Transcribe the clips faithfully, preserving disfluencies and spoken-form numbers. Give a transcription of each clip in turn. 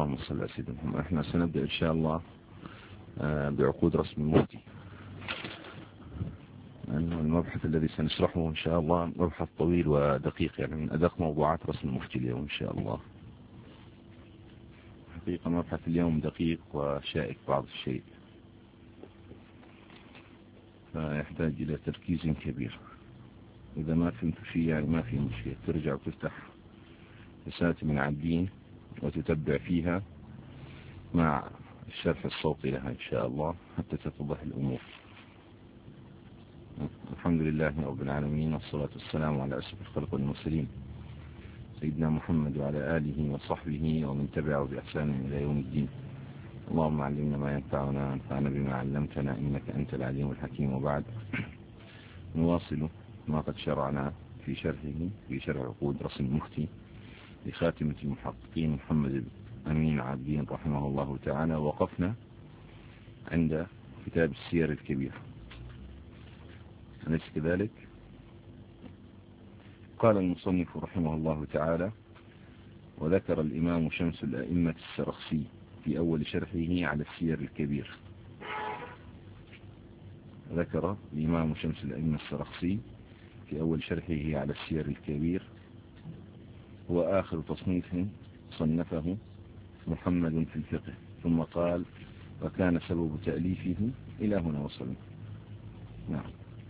اللهم صل على سيدنا محمد. احنا سنبدأ إن شاء الله بعقود رسم المفتي. المبحث الذي سنشرحه إن شاء الله مبحث طويل ودقيق، يعني من أدق موضوعات رسم المفتي اليوم إن شاء الله. حقيقة مبحث اليوم دقيق وشائك بعض الشيء، فيحتاج إلى تركيز كبير. إذا ما فهمت فيه يعني ما في مشكلة، ترجع وتفتح رسالة من عابدين وتتبع فيها مع الشرح الصوتي لها إن شاء الله حتى تتضح الأمور. الحمد لله رب العالمين، والصلاة والسلام على أشرف الخلق والمرسلين سيدنا محمد وعلى آله وصحبه ومن تبعه بإحسان إلى يوم الدين. اللهم علمنا ما ينفعنا وانفعنا بما علمتنا إنك أنت العليم الحكيم. وبعد، نواصل ما قد شرعنا في شرحه في شرح عقود رسم المفتي لخاتمة المحققين محمد أمين عابدين رحمه الله تعالى. وقفنا عند كتاب السير الكبير، أليس كذلك؟ قال المصنف رحمه الله تعالى: وذكر الإمام شمس الأئمة السرخسي في أول شرحه على السير الكبير. ذكر الإمام شمس الأئمة السرخسي في أول شرحه على السير الكبير: هو آخر تصنيف صنفه محمد في الفقه. ثم قال: وكان سبب تأليفه إلى هنا وصلنا. نعم.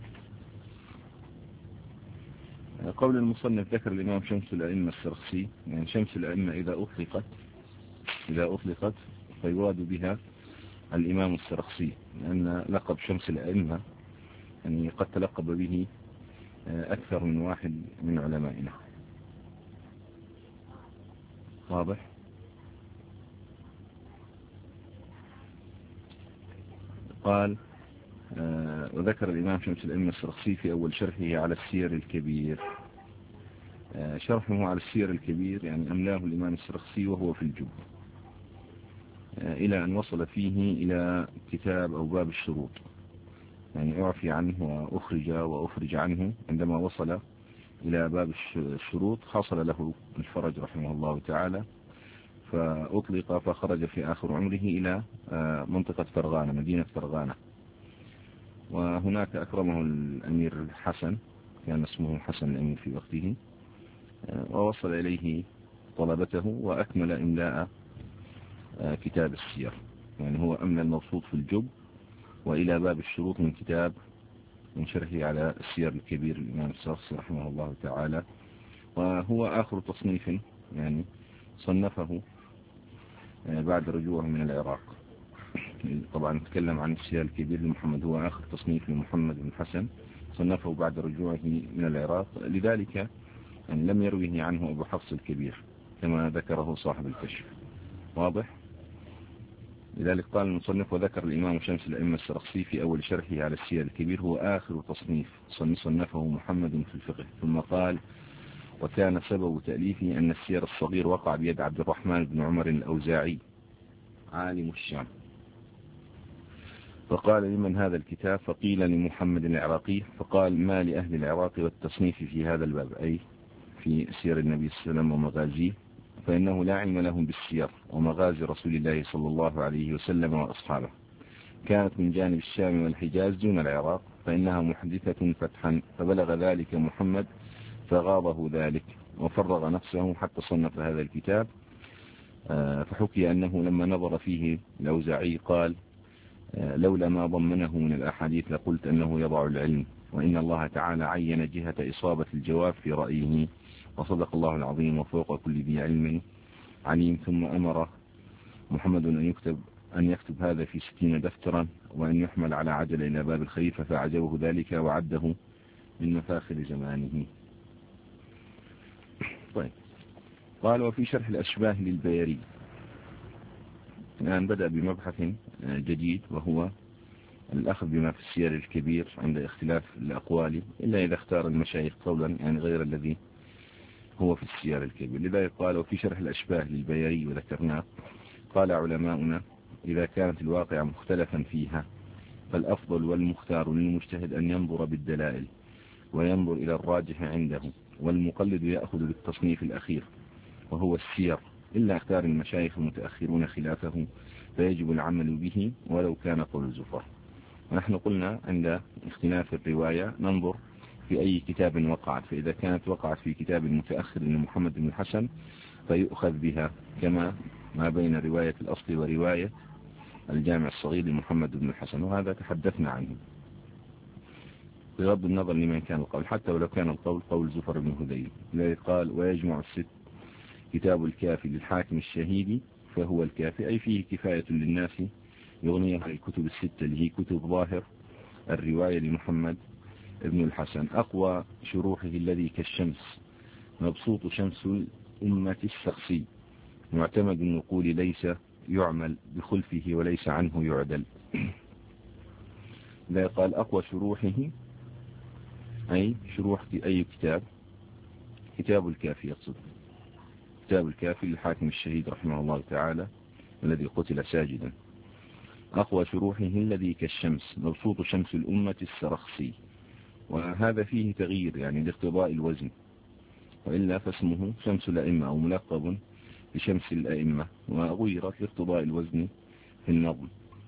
قول المصنف ذكر الإمام شمس الأئمة السرخسي، يعني شمس الأئمة إذا أطلقت إذا أطلقت فيراد بها الإمام السرخسي، لأن لقب شمس الأئمة يعني قد تلقب به أكثر من واحد من علمائنا. واضح؟ قال: آه وذكر الإمام شمس الأئمة السرخسي في أول شرحه على السير الكبير. آه شرحه على السير الكبير يعني أملاه الإمام السرخسي وهو في الجب، آه إلى أن وصل فيه إلى كتاب أو باب الشروط، يعني أعفي عنه وأخرج وأخرج عنه. عندما وصل إلى باب الشروط حصل له الفرج رحمه الله تعالى، فأطلق فخرج في آخر عمره إلى منطقة فرغانة، مدينة فرغانة. وهناك أكرمه الأمير الحسن، كان اسمه حسن الأمير في وقته، ووصل إليه طلبته وأكمل إملاء كتاب السير. يعني هو أملى المبسوط في الجب وإلى باب الشروط من كتاب من شرحه على السير الكبير الإمام السرخسي رحمه الله تعالى. وهو آخر تصنيف يعني صنفه بعد رجوعه من العراق. طبعا نتكلم عن السير الكبير لمحمد، هو آخر تصنيف لمحمد بن حسن صنفه بعد رجوعه من العراق، لذلك يعني لم يرويه عنه أبو حفص الكبير كما ذكره صاحب الكشف. واضح؟ لذلك قال المصنف: وذكر الإمام شمس الأئمة السرخسي في أول شرحه على السير الكبير هو آخر تصنيف صنفه محمد في الفقه. ثم قال: وكان سبب تأليفه أن السير الصغير وقع بيد عبد الرحمن بن عمر الأوزاعي عالم الشام، فقال: لمن هذا الكتاب؟ فقيل: لمحمد العراقي. فقال: ما لأهل العراق والتصنيف في هذا الباب، أي في سير النبي صلى الله عليه وسلم ومغازيه، فإنه لا علم لهم بالسير ومغازي رسول الله صلى الله عليه وسلم وأصحابه. كانت من جانب الشام والحجاز دون العراق، فإنها محدثة فتحا، فبلغ ذلك محمد فغاضه ذلك وفرغ نفسه حتى صنف هذا الكتاب. فحكي أنه لما نظر فيه الأوزاعي قال: لولا ما ضمنه من الأحاديث لقلت أنه يضع العلم، وإن الله تعالى عين جهة إصابة الجواب في رأيه، وصدق الله العظيم وفوق كل ذي علم عليم. ثم أمر محمد أن يكتب أن يكتب هذا في ستين دفترا، وأن يحمل على عجل إلى باب الخليفة، فأعجبه ذلك وعده من مفاخر زمانه. طيب. قال: وفي شرح الأشباه للبيري. الآن بدأ بمبحث جديد، وهو الأخذ بما في السير الكبير عند اختلاف الأقوال، إلا إذا اختار المشايخ قولا يعني غير الذي هو في السير الكبير. لذلك قال: وفي شرح الأشباه للبيري وذكرناه. قال علماؤنا: إذا كانت الواقع مختلفا فيها فالأفضل والمختار للمجتهد أن ينظر بالدلائل وينظر إلى الراجح عنده، والمقلد يأخذ بالتصنيف الأخير وهو السير إلا اختار المشايخ المتأخرون خلافه فيجب العمل به ولو كان قول الزفر. ونحن قلنا عند اختلاف الرواية ننظر في أي كتاب وقعت، فإذا كانت وقعت في كتاب متأخر لمحمد بن الحسن فيؤخذ بها، كما ما بين رواية الأصل ورواية الجامع الصغير لمحمد بن الحسن، وهذا تحدثنا عنه بغض النظر لمن كان القول، حتى ولو كان القول قول زفر بن هذيل. الذي قال ويجمع الست كتاب الكافي للحاكم الشهيد فهو الكافي، أي فيه كفاية للناس يغنيها الكتب الستة اللي هي كتب ظاهر الرواية لمحمد ابن الحسن. أقوى شروحه الذي كالشمس مبسوط شمس الأمة الشخصي معتمد النقول ليس يعمل بخلفه وليس عنه يعدل. لا قال أقوى شروحه أي شروح أي كتاب، كتاب الكافي يقصد كتاب الكافي للحاكم الشهيد رحمه الله تعالى الذي قتل ساجدا. أقوى شروحه الذي كالشمس مبسوط شمس الأمة السرخسي، وهذا فيه تغيير يعني لاقتضاء الوزن، وإلا فاسمه شمس الأئمة أو ملقب بشمس الأئمة، وغيرت لاقتضاء الوزن في النظم.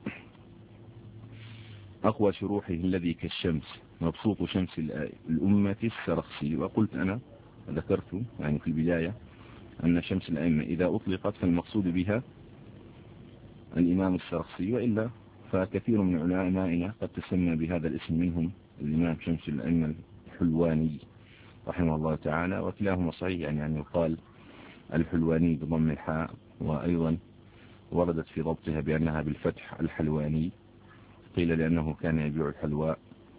أقوى شروحه الذي كالشمس مبسوط شمس الأمة السرخسي. وقلت أنا ذكرت يعني في البداية أن شمس الأئمة إذا أطلقت فالمقصود بها الإمام السرخسي، وإلا فكثير من علمائنا قد تسمى بهذا الاسم، منهم الإمام شمس الأئمة الحلواني رحمه الله تعالى، وكلاهما صحيح يعني, يعني يقال الحلواني بضم الحاء، وأيضا وردت في ضبطها بأنها بالفتح الحلواني، قيل لأنه كان يبيع الحلواء.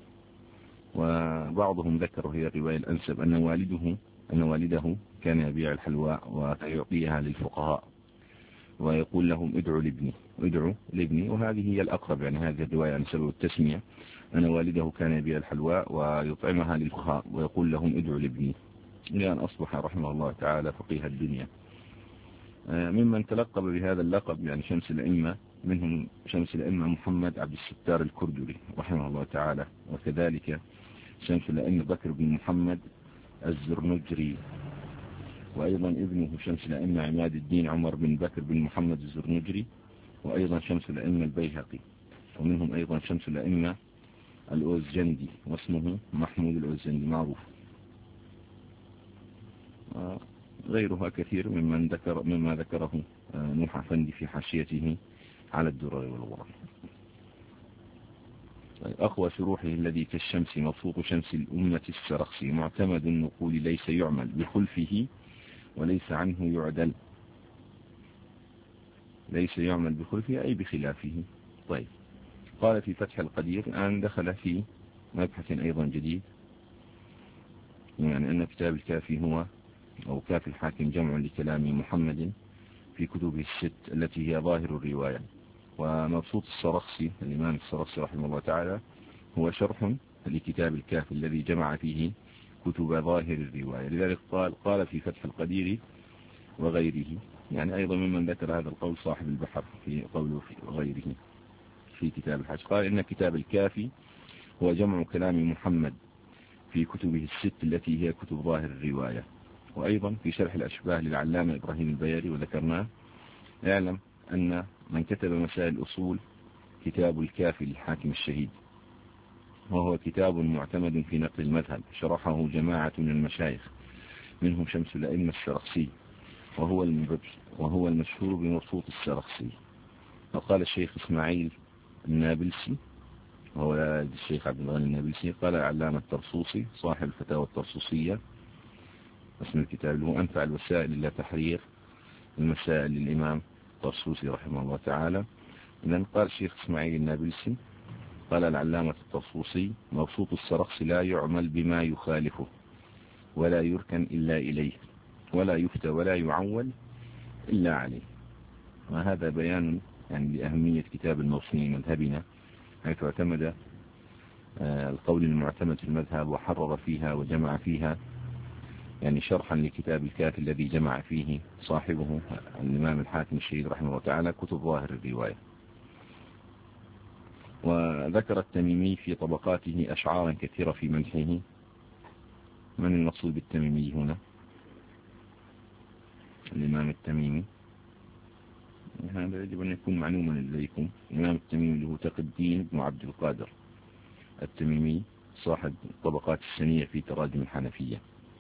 وبعضهم ذكروا هي الرواية الأنسب أن والده أن والده كان يبيع الحلواء ويعطيها للفقهاء ويقول لهم ادعوا لابني ادعوا لابني، وهذه هي الأقرب يعني هذه الرواية عن سبب التسمية أن والده كان يبيع الحلواء ويطعمها للفقهاء ويقول لهم ادعوا لابني، إلى أن أصبح رحمه الله تعالى فقيه الدنيا. ممن تلقب بهذا اللقب يعني شمس الأئمة منهم شمس الأئمة محمد عبد الستار الكردري رحمه الله تعالى، وكذلك شمس الأئمة بكر بن محمد الزرنجري، وأيضا ابنه شمس الأئمة عماد الدين عمر بن بكر بن محمد الزرنجري، وأيضا شمس الأئمة البيهقي، ومنهم أيضا شمس الأئمة الأوزجندي واسمه محمود الأوزجندي معروف، غيرها كثير ممن ذكر مما ذكره نوح أفندي في حاشيته على الدرر والغرر. أقوى شروحه الذي كالشمس مبسوط شمس الأمة السرخسي معتمد النقول ليس يعمل بخلفه وليس عنه يعدل. ليس يعمل بخلفه أي بخلافه. طيب قال في فتح القدير الآن دخل في مبحث أيضا جديد، يعني أن كتاب الكافي هو أو كافي الحاكم جمع لكلام محمد في كتبه الست التي هي ظاهر الرواية. ومبسوط السرخسي الإمام السرخسي رحمه الله تعالى هو شرح لكتاب الكافي الذي جمع فيه كتب ظاهر الرواية، لذلك قال قال في فتح القدير وغيره، يعني أيضا ممن ذكر هذا القول صاحب البحر في قوله في وغيره في كتاب الحج، قال إن كتاب الكافي هو جمع كلام محمد في كتبه الست التي هي كتب ظاهر الرواية. وأيضا في شرح الأشباه للعلامة إبراهيم البياري وذكرناه، يعلم أن من كتب مسائل الأصول كتاب الكافي للحاكم الشهيد، وهو كتاب معتمد في نقل المذهب، شرحه جماعة من المشايخ منهم شمس الأئمة السرخسي، وهو وهو المشهور بمبسوط السرخسي. وقال الشيخ إسماعيل النابلسي وهو الشيخ عبد الغني النابلسي قال العلامة الطرسوسي صاحب الفتاوى الطرسوسية اسم الكتاب له أنفع الوسائل إلى تحرير المسائل للإمام الطرسوسي رحمه الله تعالى. إذن قال الشيخ إسماعيل النابلسي قال العلامة الطرسوسي مبسوط السرخسي لا يعمل بما يخالفه ولا يركن إلا إليه ولا يفتى ولا يعول إلا عليه. وهذا بيان يعني لأهمية كتاب الموصني مذهبنا، حيث اعتمد القول المعتمد في المذهب وحرر فيها وجمع فيها يعني شرحا لكتاب الكافي الذي جمع فيه صاحبه الإمام الحاكم الشهيد رحمه الله تعالى كتب ظاهر الرواية. وذكر التميمي في طبقاته أشعارا كثيرة في منحه. من المقصود بالتميمي هنا؟ الإمام التميمي هذا يجب أن يكون معلوما لديكم. الإمام التميمي اللي هو تقي الدين بن عبد القادر التميمي صاحب الطبقات السنية في تراجم الحنفية.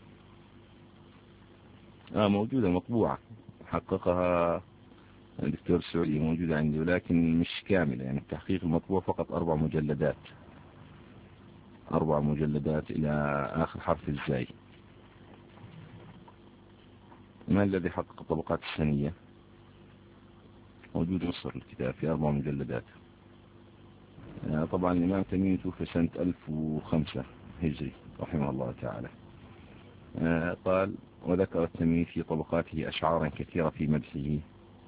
آه موجودة مطبوعة حققها الدكتور السعودي، موجودة عندي ولكن مش كاملة، يعني التحقيق المطبوع فقط أربع مجلدات أربع مجلدات إلى آخر حرف الزاي. ما الذي حقق الطبقات السنية؟ موجود مصر الكتاب في أربع مجلدات. طبعا الإمام التميمي توفي سنة ألف وخمسة هجري رحمه الله تعالى. قال: وذكر التميمي في طبقاته أشعارا كثيرة في مدحه،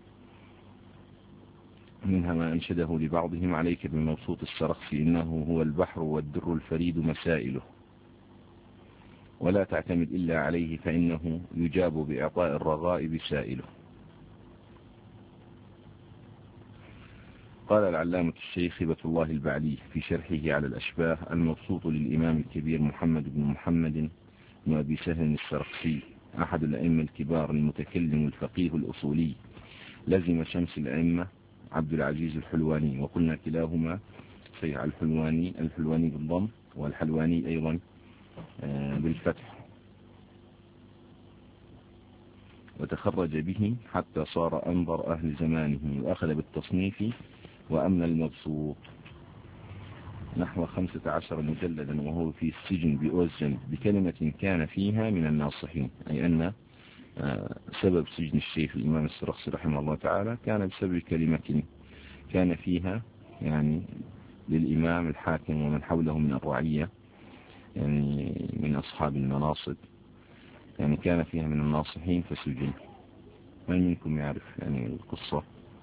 منها ما أنشده لبعضهم: عليك بمبسوط السرخسي إنه هو البحر والدر الفريد مسائله، ولا تعتمد إلا عليه فإنه يجاب بإعطاء الرغائب سائله. قال العلامة الشيخ هبة الله البعلي في شرحه على الأشباه المبسوط للإمام الكبير محمد بن محمد بن أبي سهل السرخسي أحد الأئمة الكبار المتكلم الفقيه الأصولي، لزم شمس الأئمة عبد العزيز الحلواني، وقلنا كلاهما سيع الحلواني الحلواني بالضم والحلواني أيضا بالفتح، وتخرج به حتى صار أنظر أهل زمانه، وأخذ بالتصنيف وأمن المبسوط نحو خمسة عشر مجلدا، وهو في السجن بأوزن بكلمة كان فيها من الناصحين، أي أن سبب سجن الشيخ الإمام السرخسي رحمه الله تعالى كان بسبب كلمة كان فيها يعني للإمام الحاكم ومن حوله من الرعية، يعني من أصحاب المناصب، يعني كان فيها من الناصحين فسجن. من منكم يعرف يعني القصة؟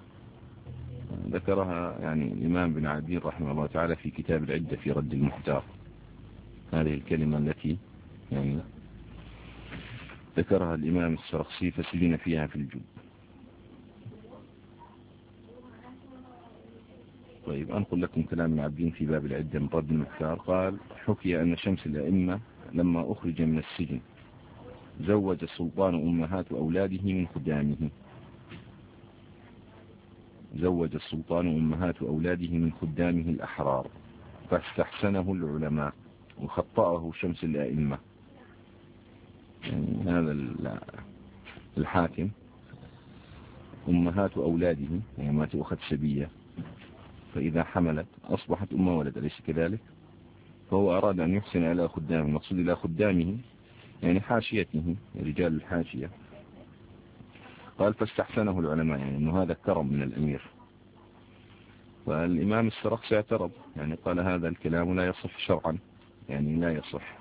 ذكرها يعني الإمام بن عابدين رحمه الله تعالى في كتاب العدة في رد المحتار، هذه الكلمة التي يعني ذكرها الإمام السرخسي فسجن فيها في الجب. طيب أنقل لكم كلام ابن عابدين في باب العدة من رد المحتار. قال: حكي أن شمس الأئمة لما أخرج من السجن زوج السلطان أمهات أولاده من خدامه زوج السلطان أمهات أولاده من خدامه الأحرار، فاستحسنه العلماء وخطأه شمس الأئمة. يعني هذا الحاكم أمهات أولاده يعني ما تأخذ سبية، فإذا حملت أصبحت أم ولد، أليس كذلك؟ فهو أراد أن يحسن إلى خدامه، المقصود إلى خدامه يعني حاشيته رجال الحاشية. قال: فاستحسنه العلماء، يعني أنه هذا كرم من الأمير. فالإمام السرخسي اعترض، يعني قال: هذا الكلام لا يصح شرعا، يعني لا يصح،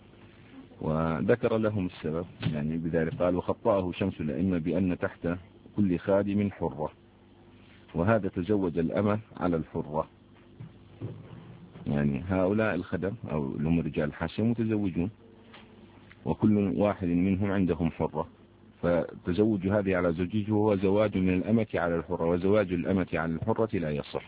وذكر لهم السبب يعني بذلك. قال: وخطأه شمس الأئمة بأن تحت كل خادم حرة، وهذا تزوج الأمة على الحرة، يعني هؤلاء الخدم أو هم رجال الحاشية متزوجون وكل واحد منهم عندهم حرة، فتزوج هذه على زوجه هو زواج من الأمة على الحرة، وزواج الأمة على الحرة لا يصح.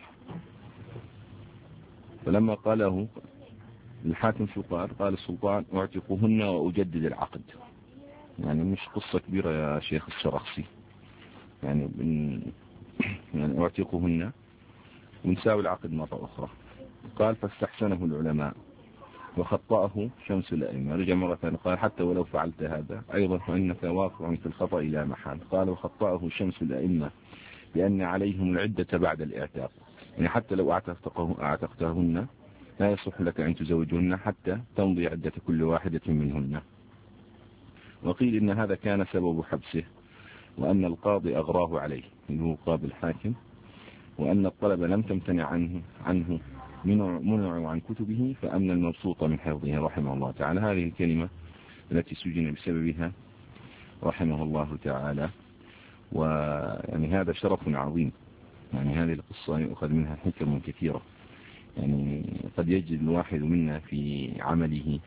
فلما قاله الحاكم شو قال؟ قال السلطان: أعتقهن وأجدد العقد. يعني مش قصة كبيرة يا شيخ السرخسي، يعني, من يعني أعتقهن ونساوي العقد مرة أخرى. قال: فاستحسنه العلماء وخطأه شمس الأئمة. رجع مرة ثانية قال: حتى ولو فعلت هذا أيضا فإنك واقع في الخطأ لا محال. قال: وخطأه شمس الأئمة بأن عليهم العدة بعد الإعتاق، يعني حتى لو أعتقتهن لا يصح لك أن تزوجهن حتى تمضي عدة كل واحدة منهن. وقيل إن هذا كان سبب حبسه، وأن القاضي أغراه عليه اللي هو قاضي الحاكم، وأن الطلبة لم تمتنع عنه عنه منعوا عن كتبه فأمن المبسوط من حفظه رحمه الله تعالى. هذه الكلمة التي سجن بسببها رحمه الله تعالى. ويعني هذا شرف عظيم، يعني هذه القصة يؤخذ منها حكم كثيرة. يعني قد يجد الواحد منا في عمله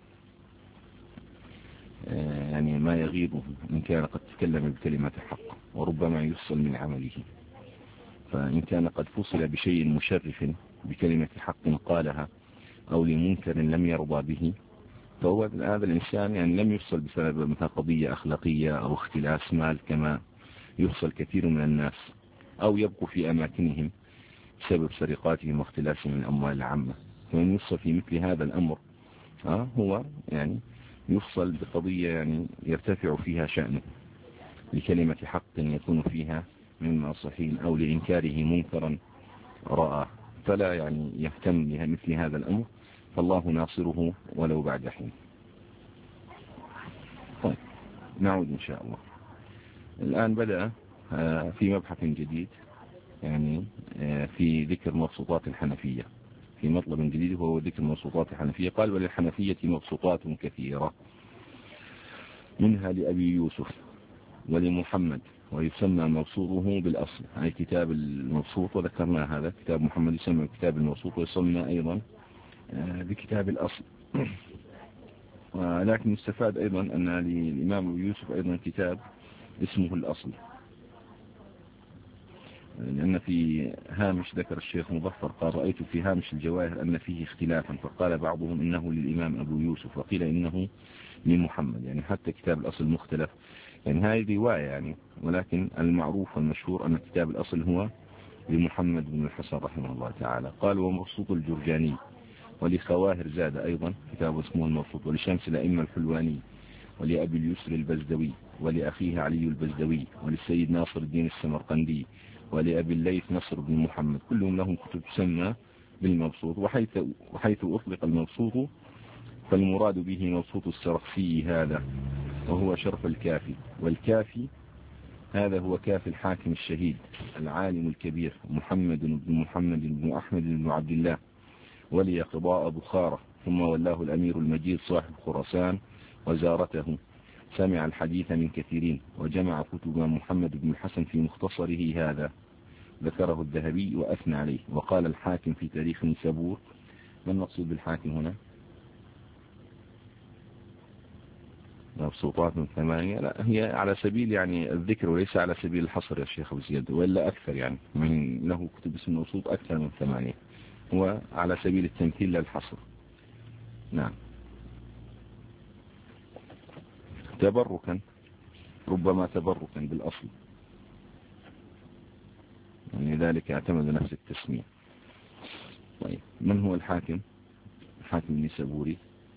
يعني ما يغيظه إن كان قد تكلم بكلمة حق، وربما يفصل من عمله. فإن كان قد فصل بشيء مشرف بكلمة حق قالها أو لمنكر لم يرضى به، فهو هذا الإنسان يعني لم يفصل بسبب مثلا قضية أخلاقية أو اختلاس مال كما يفصل كثير من الناس. أو يبقوا في أماكنهم بسبب سرقاتهم واختلاسهم من الأموال العامة. فمن يفصل في مثل هذا الأمر آه هو يعني يفصل بقضية يعني يرتفع فيها شأنه لكلمة حق يكون فيها من ناصحين أو لإنكاره منكرا رأى، فلا يعني يهتم بمثل هذا الأمر، فالله ناصره ولو بعد حين. طيب نعود إن شاء الله. الآن بدأ في مبحث جديد يعني في ذكر مبسوطات الحنفية، في مطلب جديد وهو ذكر مبسوطات الحنفية. قال وللحنفية مبسوطات كثيرة منها لأبي يوسف ولمحمد، ويسمى مبسوطه بالأصل أي كتاب المبسوط، وذكرنا هذا كتاب محمد يسمى كتاب المبسوط ويسمى أيضا بكتاب الأصل. ولكن يستفاد أيضا أن للإمام أبي يوسف أيضا كتاب اسمه الأصل، لأن في هامش ذكر الشيخ مظفر قال رأيت في هامش الجواهر أن فيه اختلافا، فقال بعضهم إنه للإمام أبو يوسف وقيل إنه لمحمد، يعني حتى كتاب الأصل مختلف، يعني هذه رواية يعني، ولكن المعروف والمشهور أن كتاب الأصل هو لمحمد بن الحسن رحمه الله تعالى. قال ومبسوط الجرجاني ولخواهر زاد أيضا كتاب اسمه المبسوط، ولشمس الأئمة الحلواني ولأبي اليسر البزدوي ولأخيه علي البزدوي وللسيد ناصر الدين السمرقندي ولأبي الليث نصر بن محمد، كلهم لهم كتب تسمى بالمبسوط. وحيث, وحيث أطلق المبسوط فالمراد به مبسوط السرخسي هذا، وهو شرف الكافي، والكافي هذا هو كافي الحاكم الشهيد العالم الكبير محمد بن محمد بن أحمد بن عبد الله ولي قضاء بخارى، ثم ولاه الأمير المجيد صاحب خراسان وزارته، سمع الحديث من كثيرين، وجمع كتب محمد بن الحسن في مختصره هذا، ذكره الذهبي وأثنى عليه. وقال الحاكم في تاريخ نيسابور، ما المقصود بالحاكم هنا؟ مبسوطات من ثمانية؟ لا، هي على سبيل يعني الذكر وليس على سبيل الحصر يا شيخ أبو زياد، وإلا أكثر يعني من له كتب اسم مبسوط أكثر من ثمانية، هو على سبيل التمثيل للحصر. نعم. تبركا، ربما تبركا بالأصل، يعني ذلك اعتمد نفس التسمية. طيب من هو الحاكم؟ الحاكم النيسابوري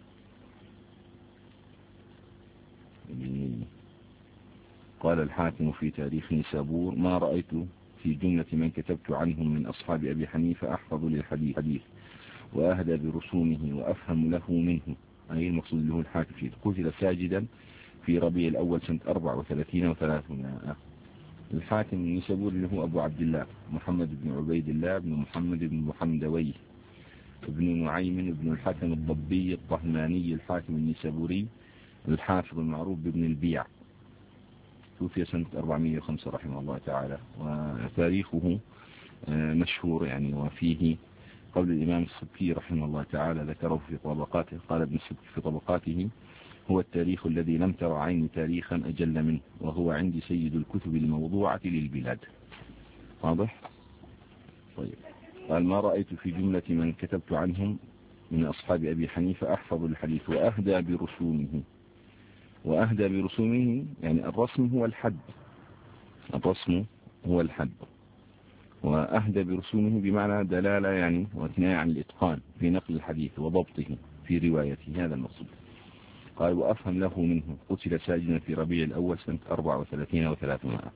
قال الحاكم في تاريخ نيسابور ما رأيت في جملة من كتبت عنهم من أصحاب أبي حنيفة أحفظ للحديث حديث وأهدى برسومه وأفهم له منه، أي المقصود له الحاكم فيه. قتل ساجدا في ربيع الأول سنة أربع وثلاثين وثلاثمائة. الحاكم النيسابوري له أبو عبد الله محمد بن عبيد الله بن محمد بن محمدويه ابن نعيم بن الحكم الضبي الطهماني الحاكم النيسابوري الحافظ المعروف بابن البيع، توفي سنة أربعمائة وخمسة رحمه الله تعالى. وتاريخه مشهور يعني، وفيه قول الإمام السبكي رحمه الله تعالى ذكره في طبقاته، قال ابن السبكي في طبقاته هو التاريخ الذي لم تر عين تاريخا أجل منه، وهو عندي سيد الكتب الموضوعة للبلاد. واضح؟ طيب. قال ما رأيت في جملة من كتبت عنهم من أصحاب أبي حنيفة أحفظ الحديث وأهدى برسومه. وأهدى برسومه يعني الرسم هو الحد، الرسم هو الحد، وأهدى برسومه بمعنى دلالة يعني وثناء عن الإتقان في نقل الحديث وضبطه في روايته، هذا المقصود. قال وأفهم له منه قتل ساجنا في ربيع الأول سنة أربع وثلاثين وثلاثمائة.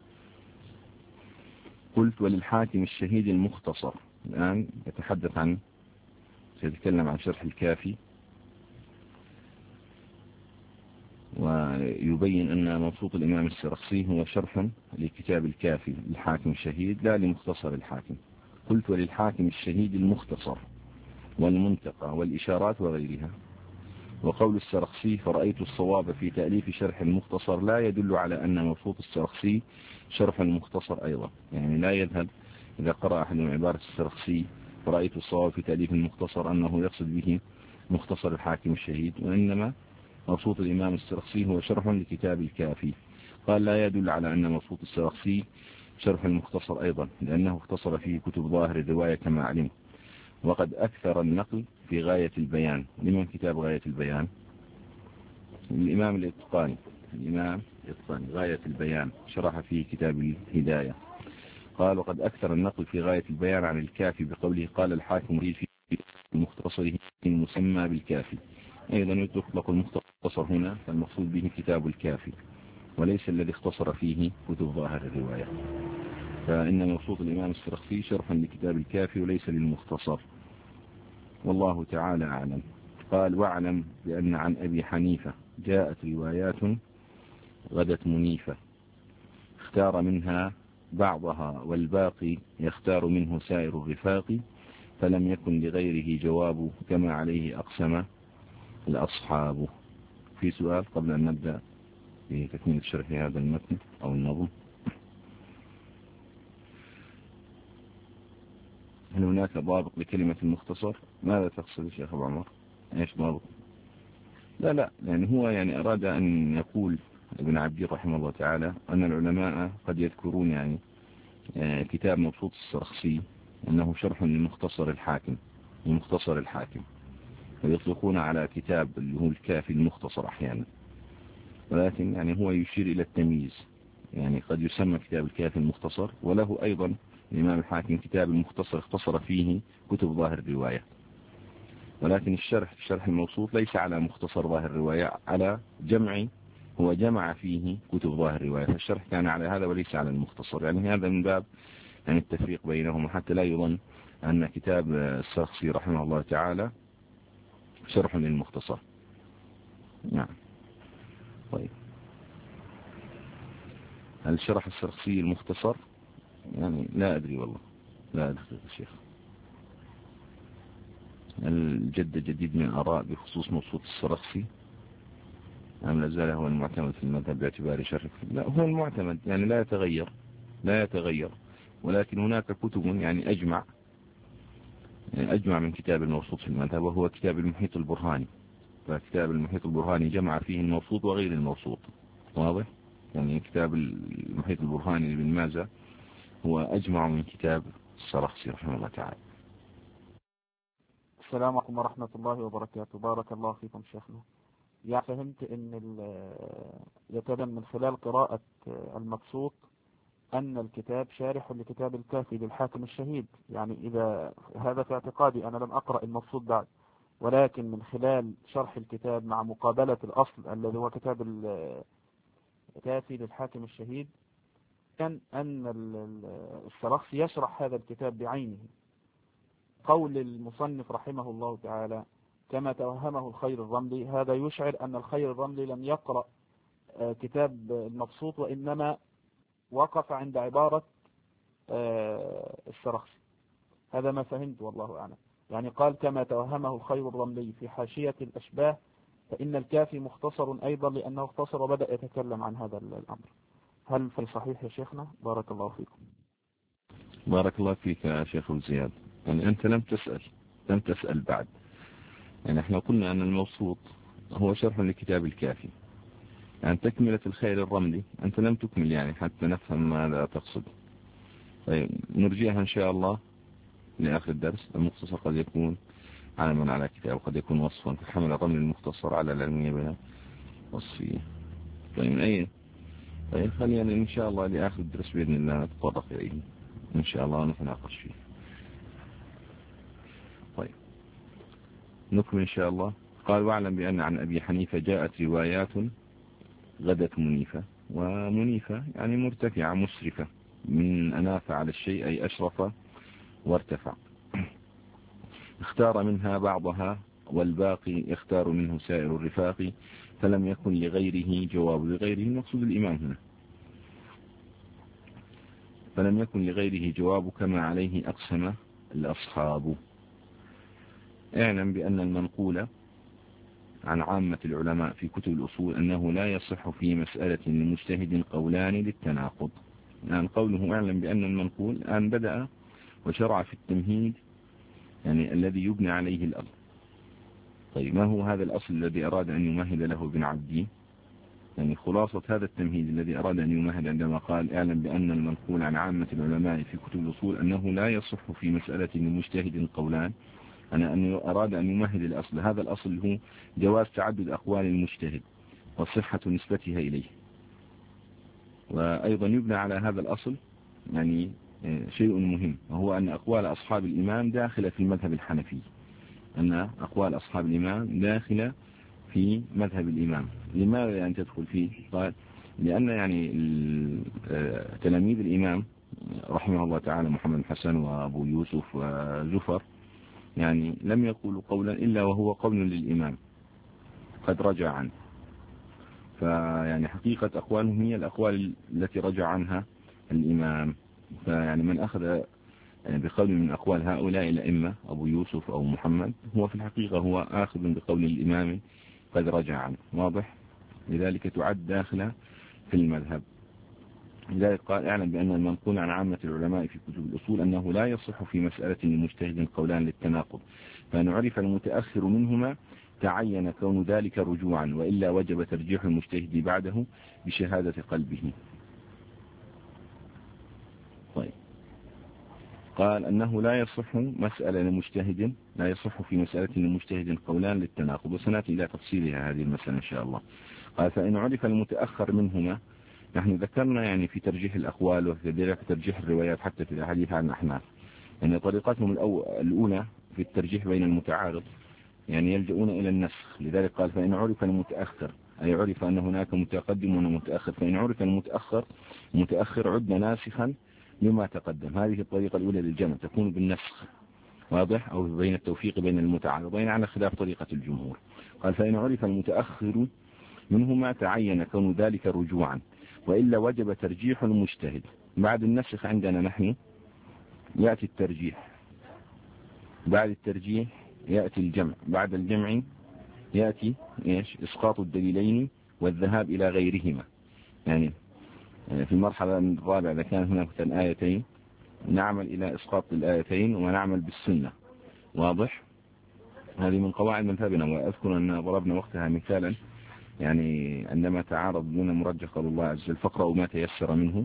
قلت وللحاكم الشهيد المختصر، الآن يتحدث عن سيتكلم عن شرح الكافي، ويبين أن مبسوط الإمام السرخسي هو شرح لكتاب الكافي للحاكم الشهيد لا لمختصر الحاكم. قلت وللحاكم الشهيد المختصر والمنتقى والإشارات وغيرها. وقول السرخسي فرأيت الصواب في تأليف شرح المختصر لا يدل على أن مبسوط السرخسي شرح المختصر أيضا، يعني لا يذهب إذا قرأ أحد من عبارة السرخسي فرأيت الصواب في تأليف المختصر أنه يقصد به مختصر الحاكم الشهيد، وإنما مبسوط الإمام السرخسي هو شرح لكتاب الكافي. قال لا يدل على أن مبسوط السرخسي شرح المختصر أيضا، لأنه اختصر فيه كتب ظاهر الرواية كما علم، وقد أكثر النقل في غاية البيان. لمن كتاب غاية البيان؟ الإمام الإتقاني، الإمام الإتقاني غاية البيان شرح فيه كتاب الهداية. قال وقد أكثر النقل في غاية البيان عن الكافي بقوله قال الحاكم في مختصره المسمى بالكافي. أيضا يطلق المختصر هنا فالمقصود به كتاب الكافي وليس الذي اختصر فيه كتب ظاهر الرواية، فإن مبسوط الإمام السرخسي شرحا لكتاب الكافي وليس للمختصر، والله تعالى أعلم. قال واعلم بأن عن أبي حنيفة جاءت روايات غدت منيفة اختار منها بعضها والباقي يختار منه سائر الرفاق، فلم يكن لغيره جواب كما عليه أقسم الأصحاب. في سؤال قبل أن نبدأ بتكميل شرح هذا المتن أو النظم؟ هل هناك ضابط لكلمة المختصر؟ ماذا تقصد يا شيخ أبو عمر؟ ايش ضابط؟ لا لا يعني هو يعني أراد أن يقول ابن عبدين رحمه الله تعالى أن العلماء قد يذكرون يعني كتاب مبسوط السرخسي أنه شرح لمختصر الحاكم لمختصر الحاكم ويطلقون على كتاب اللي هو الكافي المختصر أحيانا، ولكن يعني هو يشير إلى التمييز، يعني قد يسمى كتاب الكافي المختصر، وله أيضا الإمام الحاكم كتاب المختصر اختصر فيه كتب ظاهر الرواية، ولكن الشرح الشرح الموصوف ليس على مختصر ظاهر الرواية، على جمع هو جمع فيه كتب ظاهر الرواية، فالشرح كان على هذا وليس على المختصر، يعني هذا من باب يعني التفريق بينهم حتى لا يظن أن كتاب السرخسي رحمه الله تعالى شرح للمختصر. نعم. طيب هل شرح السرخسي المختصر؟ يعني لا أدري والله، لا أدري يا شيخ. الجد جديد من آراء بخصوص مبسوط السرخسي أم لا زال هو المعتمد في المذهب باعتبار شرح؟ لا هو المعتمد يعني لا يتغير لا يتغير ولكن هناك كتب يعني أجمع يعني أجمع من كتاب المبسوط في المذهب، وهو كتاب المحيط البرهاني، فكتاب المحيط البرهاني جمع فيه المبسوط وغير المبسوط، واضح؟ يعني كتاب المحيط البرهاني لابن مازة هو أجمع من كتاب السرخسي رحمه الله تعالى. السلام عليكم ورحمة الله وبركاته. بارك الله فيكم شيخنا. يعني فهمت ان يتبين من خلال قراءة المبسوط ان الكتاب شارح لكتاب الكافي للحاكم الشهيد، يعني اذا هذا في اعتقادي، انا لم اقرأ المبسوط بعد، ولكن من خلال شرح الكتاب مع مقابلة الاصل الذي هو كتاب الكافي للحاكم الشهيد كان ان السرخسي يشرح هذا الكتاب بعينه. قول المصنف رحمه الله تعالى كما توهمه الخير الرملي، هذا يشعر أن الخير الرملي لم يقرأ كتاب المبسوط وإنما وقف عند عبارة السرخسي. هذا ما فهمت والله أعلم. يعني قال كما توهمه الخير الرملي في حاشية الأشباه فإن الكافي مختصر أيضا لأنه اختصر وبدأ يتكلم عن هذا الأمر. هل في الصحيح يا شيخنا؟ بارك الله فيكم. بارك الله فيك يا شيخ زياد. يعني أنت لم تسأل لم تسأل بعد، يعني احنا قلنا أن المبسوط هو شرح لكتاب الكافي، يعني تكملة الخير الرملي أنت لم تكمل يعني حتى نفهم ماذا تقصد. طيب نرجعها إن شاء الله لآخر الدرس. المختصر قد يكون علما على كتاب وقد يكون وصفا، فحمل الرمل المختصر على العلمية بها وصفية. طيب من أين؟ طيب خلينا إن شاء الله لآخر الدرس بإذن الله نتطرق إليه إن شاء الله ونتناقش فيه. طيب نكمل إن شاء الله. قال واعلم بأن عن أبي حنيفة جاءت روايات غدت منيفة، ومنيفة يعني مرتفعة مسرفة، من أناف على الشيء أي أشرف وارتفع. اختار منها بعضها والباقي يختار منه سائر الرفاق، فلم يكن لغيره جواب. لغيره المقصود الإمام هنا. فلم يكن لغيره جواب كما عليه أقسم الأصحاب. اعلم بأن المنقول عن عامة العلماء في كتب الأصول أنه لا يصح في مسألة لمجتهد قولان للتناقض. يعني قوله اعلم بأن المنقول الآن بدأ وشرع في التمهيد يعني الذي يبنى عليه الأصل. طيب ما هو هذا الأصل الذي أراد أن يمهد له ابن عبدين؟ يعني خلاصة هذا التمهيد الذي أراد أن يمهد عندما قال اعلم بأن المنقول عن عامة العلماء في كتب الأصول أنه لا يصح في مسألة لمجتهد قولان، أنا أن أراد أن يمهد الأصل. هذا الأصل هو جواز تعدد أقوال المجتهد وصحة نسبتها إليه، وأيضا يبنى على هذا الأصل يعني شيء مهم، وهو أن أقوال أصحاب الإمام داخلة في المذهب الحنفي، أن أقوال أصحاب الإمام داخلة في مذهب الإمام. لماذا يعني تدخل فيه؟ قال لأن يعني تلاميذ الإمام رحمه الله تعالى محمد الحسن وأبو يوسف وزفر يعني لم يقولوا قولا إلا وهو قول للإمام قد رجع عنه، فيعني حقيقة أقوالهم هي الأقوال التي رجع عنها الإمام. فيعني من أخذ بقول من أقوال هؤلاء الأئمة أبو يوسف أو محمد هو في الحقيقة هو آخذ بقول الإمام قد رجع عنه. واضح؟ لذلك تعد داخلة في المذهب. لذلك قال اعلم بأن المنقول عن عامة العلماء في كتب الأصول أنه لا يصح في مسألة لمجتهد قولان للتناقض، فإن عرف المتأخر منهما تعين كون ذلك رجوعا، وإلا وجب ترجيح المجتهد بعده بشهادة قلبه. طيب، قال أنه لا يصح مسألة لمجتهد لا يصح في مسألة لمجتهد قولان للتناقض، وسنأتي إلى تفصيلها هذه المسألة إن شاء الله. قال فإن عرف المتأخر منهما، نحن ذكرنا يعني في ترجيح الأقوال وكذلك ترجيح الروايات حتى في الحديث عن الأحناف، يعني طريقتهم الأولى في الترجيح بين المتعارض يعني يلجؤون إلى النسخ. لذلك قال فإن عرف المتأخر، أي عرف أن هناك متقدم ومتأخر، فإن عرف المتأخر متأخر عد ناسخا لما تقدم. هذه الطريقة الأولى للجمع تكون بالنسخ، واضح، أو بين التوفيق بين المتعارضين على خلاف طريقة الجمهور. قال فإن عرف المتأخر منهما تعين كون ذلك رجوعا، وإلا وجب ترجيح المجتهد. بعد النسخ عندنا نحن يأتي الترجيح، بعد الترجيح يأتي الجمع، بعد الجمع يأتي إيش؟ إسقاط الدليلين والذهاب إلى غيرهما. يعني في المرحلة الرابعة إذا كان هناك آيتين نعمل إلى إسقاط الآيتين ونعمل بالسنة. واضح؟ هذه من قواعد مذهبنا. وأذكر أن ضربنا وقتها مثالا يعني عندما تعارض من مرجح قول الله عز وجل فاقرأوا ما تيسر منه،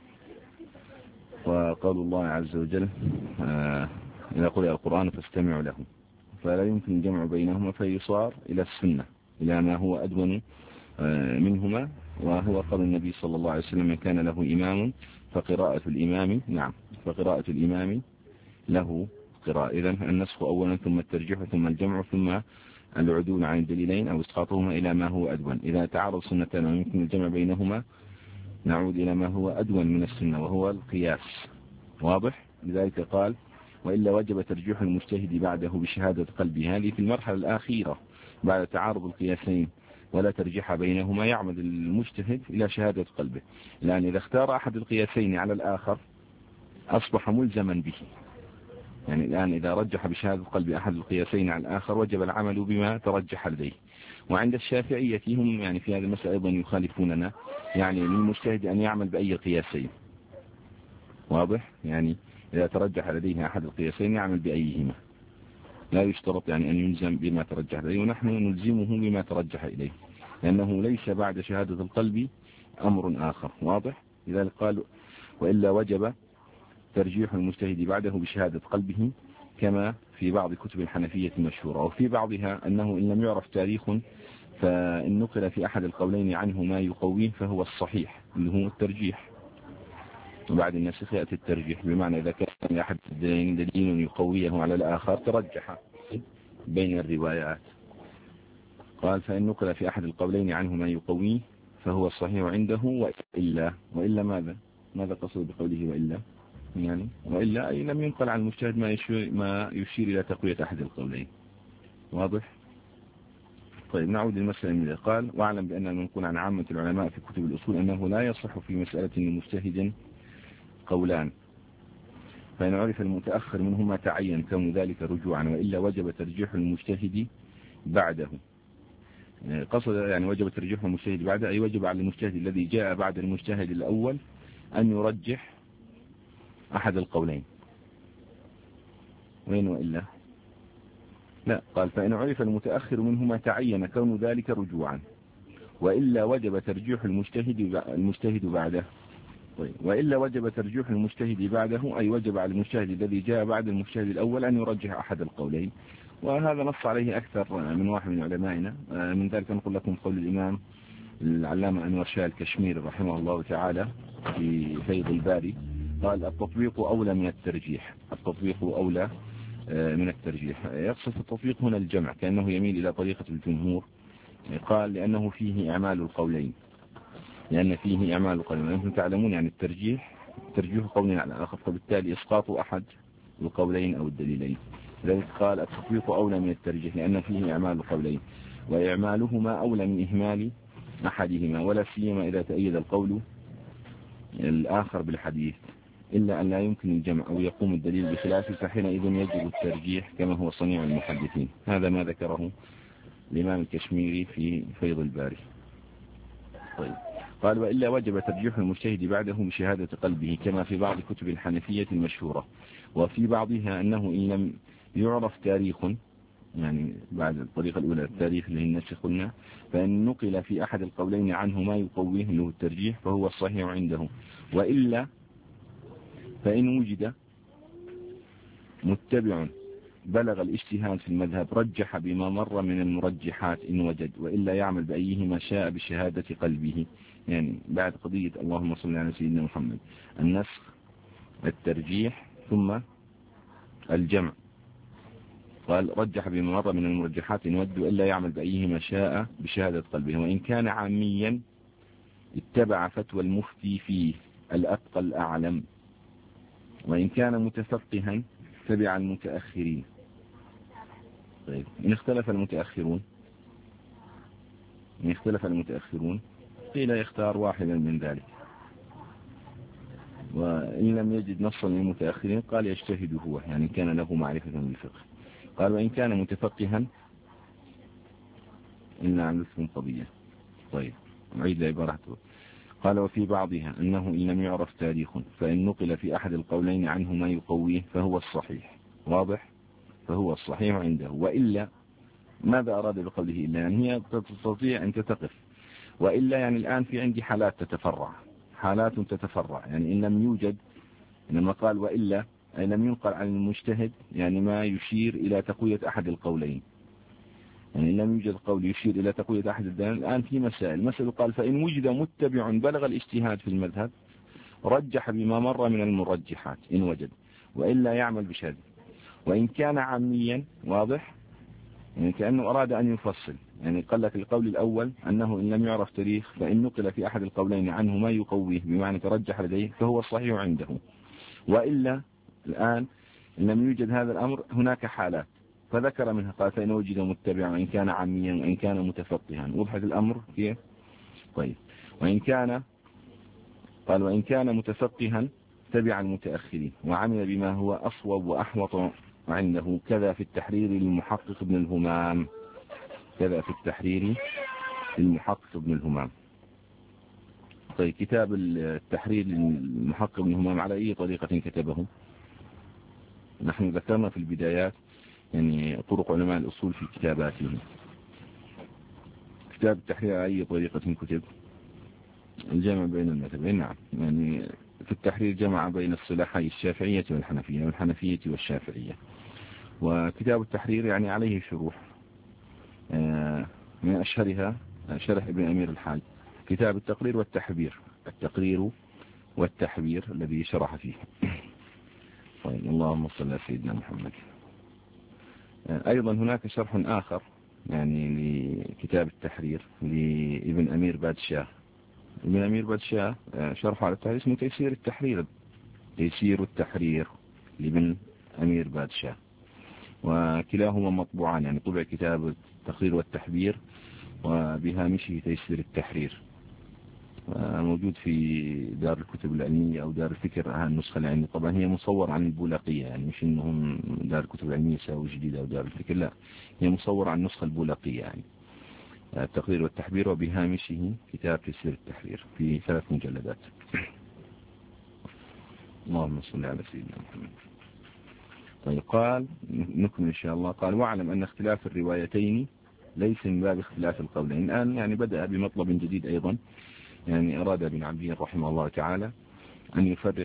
وقول الله عز وجل آه إذا قرئ القرآن فاستمعوا له، فلا يمكن الجمع بينهما فيصار إلى السنة إلى ما هو أدون آه منهما، وهو قول النبي صلى الله عليه وسلم من كان له إمام فقراءة الإمام نعم فقراءة الإمام له قراءة. إذن النسخ أولا ثم الترجيح ثم الجمع ثم العدول عن الدليلين أو إسقاطهما إلى ما هو أدون. إذا تعارض سنتان ويمكن الجمع بينهما نعود إلى ما هو أدون من السنة وهو القياس. واضح؟ لذلك قال وإلا وجب ترجيح المجتهد بعده بشهادة قلبه. هذه في المرحلة الأخيرة بعد تعارض القياسين ولا ترجيح بينهما يعمد المجتهد إلى شهادة قلبه، لأن إذا اختار أحد القياسين على الآخر أصبح ملزما به. يعني الآن إذا رجح بشهادة قلب أحد القياسين على الآخر وجب العمل بما ترجح لديه. وعند الشافعية هم يعني في هذه المسألة أيضا يخالفوننا، يعني للمجتهد أن يعمل بأي قياسين. واضح؟ يعني إذا ترجح لديه أحد القياسين يعمل بأيهما، لا يشترط يعني أن يلزم بما ترجح لديه، ونحن نلزمه بما ترجح إليه لأنه ليس بعد شهادة القلب أمر آخر. واضح؟ لذلك قال وإلا وجب ترجيح المجتهد بعده بشهادة قلبه، كما في بعض كتب الحنفية المشهورة، وفي بعضها أنه إن لم يعرف تاريخ فإن نقل في أحد القولين عنه ما يقويه فهو الصحيح اللي هو الترجيح. وبعد النسخ يأتي الترجيح، بمعنى إذا كان لأحد الدليلين دليل يقويه على الآخر ترجح بين الروايات. قال فإن نقل في أحد القولين عنه ما يقويه فهو الصحيح عنده، وإلا وإلا ماذا ماذا قصد بقوله وإلا؟ يعني وإلا أي لم ينقل عن المجتهد ما يشير, ما يشير إلى تقوية أحد القولين. واضح؟ طيب نعود للمسألة من قال واعلم بأن المنقول عن عامة العلماء في كتب الأصول أنه لا يصح في مسألة لمجتهد قولان، فإن عرف المتأخر منهما تعين كون ذلك رجوعا، وإلا وجب ترجيح المجتهد بعده. قصد يعني وجب ترجيح المجتهد بعده أي وجب على المجتهد الذي جاء بعد المجتهد الأول أن يرجح أحد القولين. وين وإلا؟ لا، قال فإن عرف المتأخر منهما تعين كون ذلك رجوعا، وإلا وجب ترجيح المجتهد المجتهد بعده. طيب وإلا وجب ترجيح المجتهد بعده أي وجب على المجتهد الذي جاء بعد المجتهد الأول أن يرجح أحد القولين، وهذا نص عليه أكثر من واحد من علمائنا. من ذلك نقول لكم قول الإمام العلامة أنور شاه الكشميري رحمه الله تعالى في فيض الباري قال التطبيق أولى من الترجيح. التطبيق أولى من الترجيح. يقصد التطبيق هنا الجمع، كأنه يميل إلى طريقة الجمهور. قال لأنه فيه إعمال القولين، لأن فيه إعمال القولين. أنتم تعلمون يعني الترجيح ترجيح قولين على آخر، فبالتالي إسقاط أحد القولين أو الدليلين. لذلك قال التطبيق أولى من الترجيح لأن فيه إعمال القولين، وإعمالهما أولى من إهمال أحدهما، ولا سيما إذا تأيد القول الآخر بالحديث، إلا أن لا يمكن الجمع أو يقوم الدليل بخلافه، فحينئذ يجب الترجيح كما هو صنيع المحدثين. هذا ما ذكره الإمام الكشميري في فيض الباري. طيب. قال وإلا وجب ترجيح المجتهد بعده بشهادة قلبه، كما في بعض كتب الحنفية المشهورة، وفي بعضها أنه إن لم يعرف تاريخ، يعني بعد الطريقة الأولى التاريخ اللي النسخ قلنا، فإن نقل في أحد القولين عنه ما يقويه له الترجيح فهو الصحيح عنده، وإلا فإن وجد متبع بلغ الاجتهاد في المذهب رجح بما مر من المرجحات إن وجد، وإلا يعمل بأيهما شاء بشهادة قلبه. يعني بعد قضية اللهم صل على سيدنا محمد النسخ الترجيح ثم الجمع، قال رجح بما مر من المرجحات إن وجد، وإلا يعمل بأيهما شاء بشهادة قلبه. وإن كان عاميا اتبع فتوى المفتي فيه الأتقى الأعلم، وإن كان متفقها تبع المتأخرين. طيب إن اختلف المتأخرون إن اختلف المتأخرون قيل يختار واحدا من ذلك، وإن لم يجد نصا للمتأخرين قال يجتهد هو، يعني كان له معرفة بالفقه. قال وإن كان متفقها إن عن لسم قضية. طيب نعيد عبارته. قال وفي بعضها أنه إن لم يعرف تاريخ فإن نقل في أحد القولين عنه ما يقويه فهو الصحيح. واضح؟ فهو الصحيح عنده، وإلا ماذا أراد بقوله إلا؟ يعني هي تستطيع أن تتقف، وإلا يعني الآن في عندي حالات تتفرع حالات تتفرع يعني إن لم يوجد، إنما قال وإلا أي لم ينقل عن المجتهد يعني ما يشير إلى تقوية أحد القولين، يعني لم يوجد قول يشير إلى تقوية أحد الدليل. الآن في مسائل مسألة قال فإن وجد متبع بلغ الاجتهاد في المذهب رجح بما مر من المرجحات إن وجد، وإلا يعمل بشهادة. وإن كان عاميا واضح يعني كأنه أراد أن يفصل، يعني قال لك القول الأول أنه إن لم يعرف تاريخ فإن نقل في أحد القولين عنه ما يقويه بمعنى ترجح لديه فهو الصحيح عنده، وإلا الآن إن لم يوجد هذا الأمر هناك حالات فذكر منها قال فإن وجد متبعا وإن كان عاميا وإن كان متفقها. وضحت الأمر كيف؟ طيب وإن كان قال وإن كان متفقها تبع المتأخرين وعمل بما هو أصوب وأحوط عنده، كذا في التحرير للمحقق ابن الهمام كذا في التحرير للمحقق ابن الهمام. طيب كتاب التحرير للمحقق ابن الهمام على أي طريقة كتبه؟ نحن ذكرنا في البدايات يعني طرق علماء الأصول في كتاباتهم. كتاب التحرير على أي طريقة كتب؟ الجمع بين المذهبين. نعم، يعني في التحرير جمع بين الصلاحي الشافعية والحنفية والحنفية والشافعية. وكتاب التحرير يعني عليه شروح، من أشهرها شرح ابن أمير الحاج كتاب التقرير والتحبير التقرير والتحبير الذي شرح فيه. طيب اللهم صل على سيدنا محمد. أيضا هناك شرح آخر يعني لكتاب التحرير لابن أمير بادشاه. ابن أمير بادشاه شرح على التحرير اسمه تيسير التحرير تيسير التحرير لابن أمير بادشاه، وكلاهما مطبوعان، يعني طبع كتاب التقرير والتحبير وبهامشه تيسير التحرير، موجود في دار الكتب العلمية أو دار الفكر النسخة العلمية. طبعا هي مصور عن البولاقية، يعني مش إنهم دار الكتب العلمية ساوي جديدة أو دار الفكر، لا هي مصور عن النسخة البولاقية، يعني التقرير والتحبير وبهامشه كتاب تيسير التحرير في ثلاث مجلدات. اللهم صل على سيدنا محمد. طيب قال نكمل إن شاء الله. قال واعلم أن اختلاف الروايتين ليس من باب اختلاف القولين. الآن يعني بدأ بمطلب جديد أيضا، يعني أراد ابن عبدين رحمه الله تعالى أن يفرق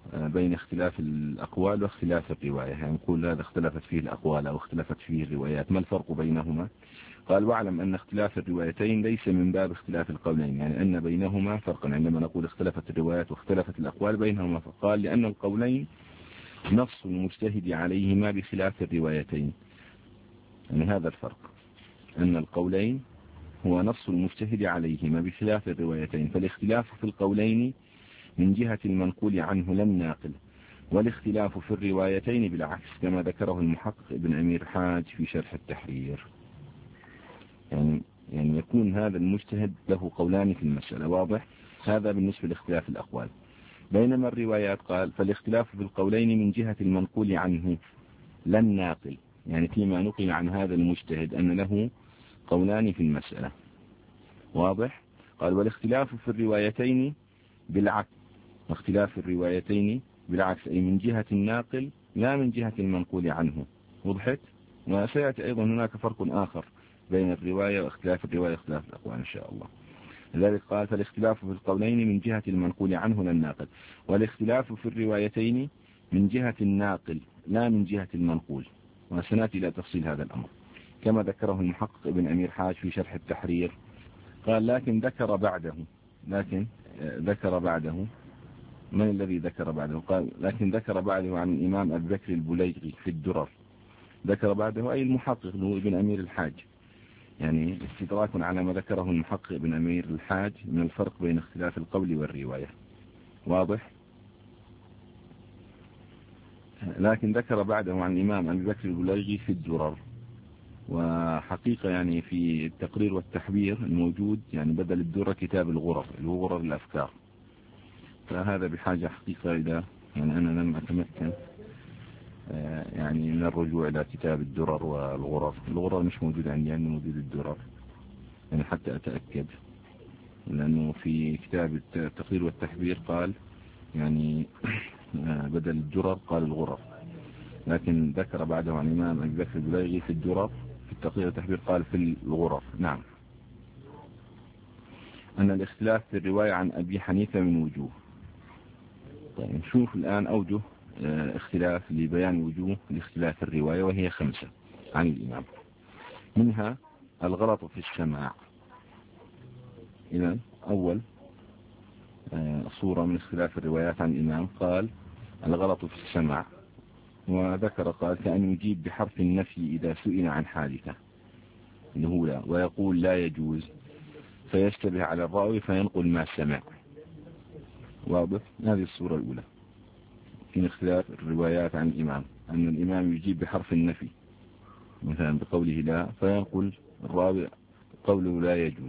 بين اختلاف الأقوال واختلاف الرواية، يعني نقول هذا اختلفت فيه الأقوال أو اختلفت فيه الروايات، ما الفرق بينهما؟ قال واعلم أن اختلاف الروايتين ليس من باب اختلاف القولين، يعني أن بينهما فرقا. عندما نقول اختلفت الروايات واختلفت الأقوال بينهما فرق، قال لأن القولين نص المجتهد عليهما بخلاف الروايتين، يعني هذا الفرق، أن القولين هو نص المجتهد عليهما بخلاف الروايتين، فالاختلاف في القولين من جهة المنقول عنه لا الناقل، والاختلاف في الروايتين بالعكس كما ذكره المحقق ابن أمير حاج في شرح التحرير. يعني, يعني يكون هذا المجتهد له قولان في المسألة، واضح؟ هذا بالنسبة لاختلاف الأقوال. بينما الروايات قال فالاختلاف في القولين من جهة المنقول عنه لا الناقل، يعني فيما نقل عن هذا المجتهد أن له قولان في المسألة، واضح؟ قال والاختلاف في الروايتين بالعكس، واختلاف الروايتين بالعكس أي من جهة الناقل لا من جهة المنقول عنه، وضحت؟ وسيأتي أيضا هناك فرق آخر بين الرواية واختلاف الرواية واختلاف الأقوال إن شاء الله. لذلك قال فالاختلاف في القولين من جهة المنقول عنه لا الناقل، والاختلاف في الروايتين من جهة الناقل لا من جهة المنقول، وسنأتي إلى تفصيل هذا الأمر كما ذكره المحقق ابن أمير حاج في شرح التحرير. قال لكن ذكر بعده، لكن ذكر بعده من الذي ذكر بعده؟ قال لكن ذكر بعده عن الإمام أبي بكر البليغي في الدرر، ذكر بعده أي المحقق هو ابن أمير الحاج، يعني استدراك على ما ذكره المحقق ابن أمير الحاج من الفرق بين اختلاف القول والرواية، واضح؟ لكن ذكر بعده عن الإمام أبي بكر البليغي في الدرر، وحقيقة يعني في التقرير والتحبير الموجود يعني بدل الدرر كتاب الغرر اللي هو غرر الأفكار، فهذا بحاجة حقيقة إلى يعني أنا لم أتمكن يعني من الرجوع إلى كتاب الدرر والغرر. الغرر مش موجود عندي، يعني موجود الدرر يعني حتى أتأكد، لأنه في كتاب التقرير والتحبير قال يعني بدل الدرر قال الغرر، لكن ذكر بعده عن الإمام أبي بكر البليغي في الدرر في التقرير والتحبير قال في الغرر. نعم. أن الاختلاف في الرواية عن أبي حنيفة من وجوه. طيب نشوف الآن أوجه اختلاف لبيان وجوه لاختلاف الرواية، وهي خمسة عن الإمام. منها الغلط في السماع. إذن أول صورة من اختلاف الروايات عن الإمام قال الغلط في السماع، وذكر قال كأن يجيب بحرف النفي إذا سئل عن حادثة اللي هو لا، ويقول لا يجوز فيشتبه على الراوي فينقل ما سمع، واضح؟ هذه الصورة الأولى في اختلاف الروايات عن الإمام، أن الإمام يجيب بحرف النفي مثلا بقوله لا فينقل الراوي قوله لا يجوز.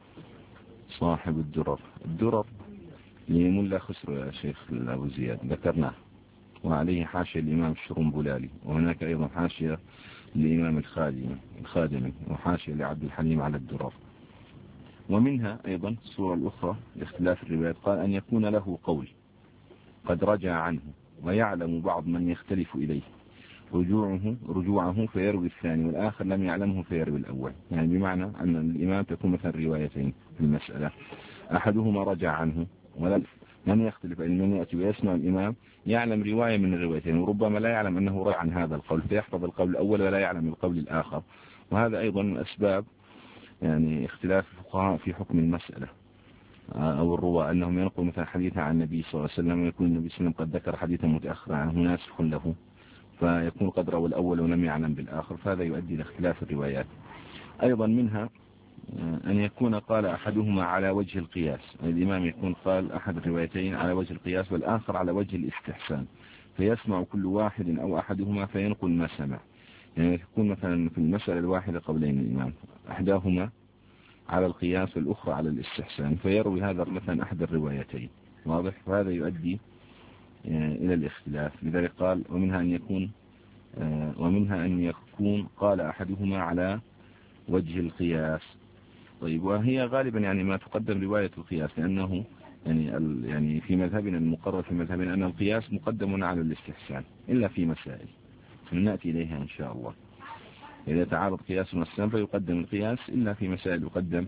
صاحب الدرر، الدرر لملا خسر يا شيخ أبو زياد ذكرناه، وعليه حاشية الإمام الشرنبلالي، وهناك أيضا حاشية للإمام الخادمي الخادمي وحاشية لعبد الحليم على الدرر. ومنها أيضا الصورة الأخرى لاختلاف الروايات قال أن يكون له قول قد رجع عنه ويعلم بعض من يختلف إليه رجوعه رجوعه فيروي الثاني والآخر لم يعلمه فيروي الأول، يعني بمعنى أن الإمام تكون مثلا روايتين في المسألة، أحدهما رجع عنه ولم يختلف، من يأتي ويسمع الإمام يعلم رواية من الروايتين وربما لا يعلم أنه رجع عن هذا القول فيحفظ القول الأول ولا يعلم القول الآخر. وهذا أيضا من أسباب يعني اختلاف الفقهاء في حكم المسألة أو الرواة، أنهم ينقل مثلا حديثا عن النبي صلى الله عليه وسلم ويكون النبي صلى الله عليه وسلم قد ذكر حديثا متأخرا عنه ناسخ له، فيكون قد روى الأول ولم يعلم بالآخر، فهذا يؤدي إلى اختلاف الروايات. أيضا منها أن يكون قال أحدهما على وجه القياس، الإمام يكون قال أحد الروايتين على وجه القياس والآخر على وجه الاستحسان، فيسمع كل واحد أو أحدهما فينقل ما سمع، يعني يكون مثلا في المسألة الواحدة قولين الإمام أحداهما على القياس والأخرى على الاستحسان فيروي هذا مثلا أحد الروايتين، واضح؟ فهذا يؤدي إلى الاختلاف. لذلك قال ومنها أن يكون ومنها أن يكون قال أحدهما على وجه القياس. طيب وهي غالبا يعني ما تقدم رواية القياس، لأنه يعني يعني في مذهبنا المقرر في مذهبنا أن القياس مقدم على الاستحسان إلا في مسائل سنأتي إليها إن شاء الله. إذا تعارض قياس واستحسان فيقدم القياس، إلا في مسائل يقدم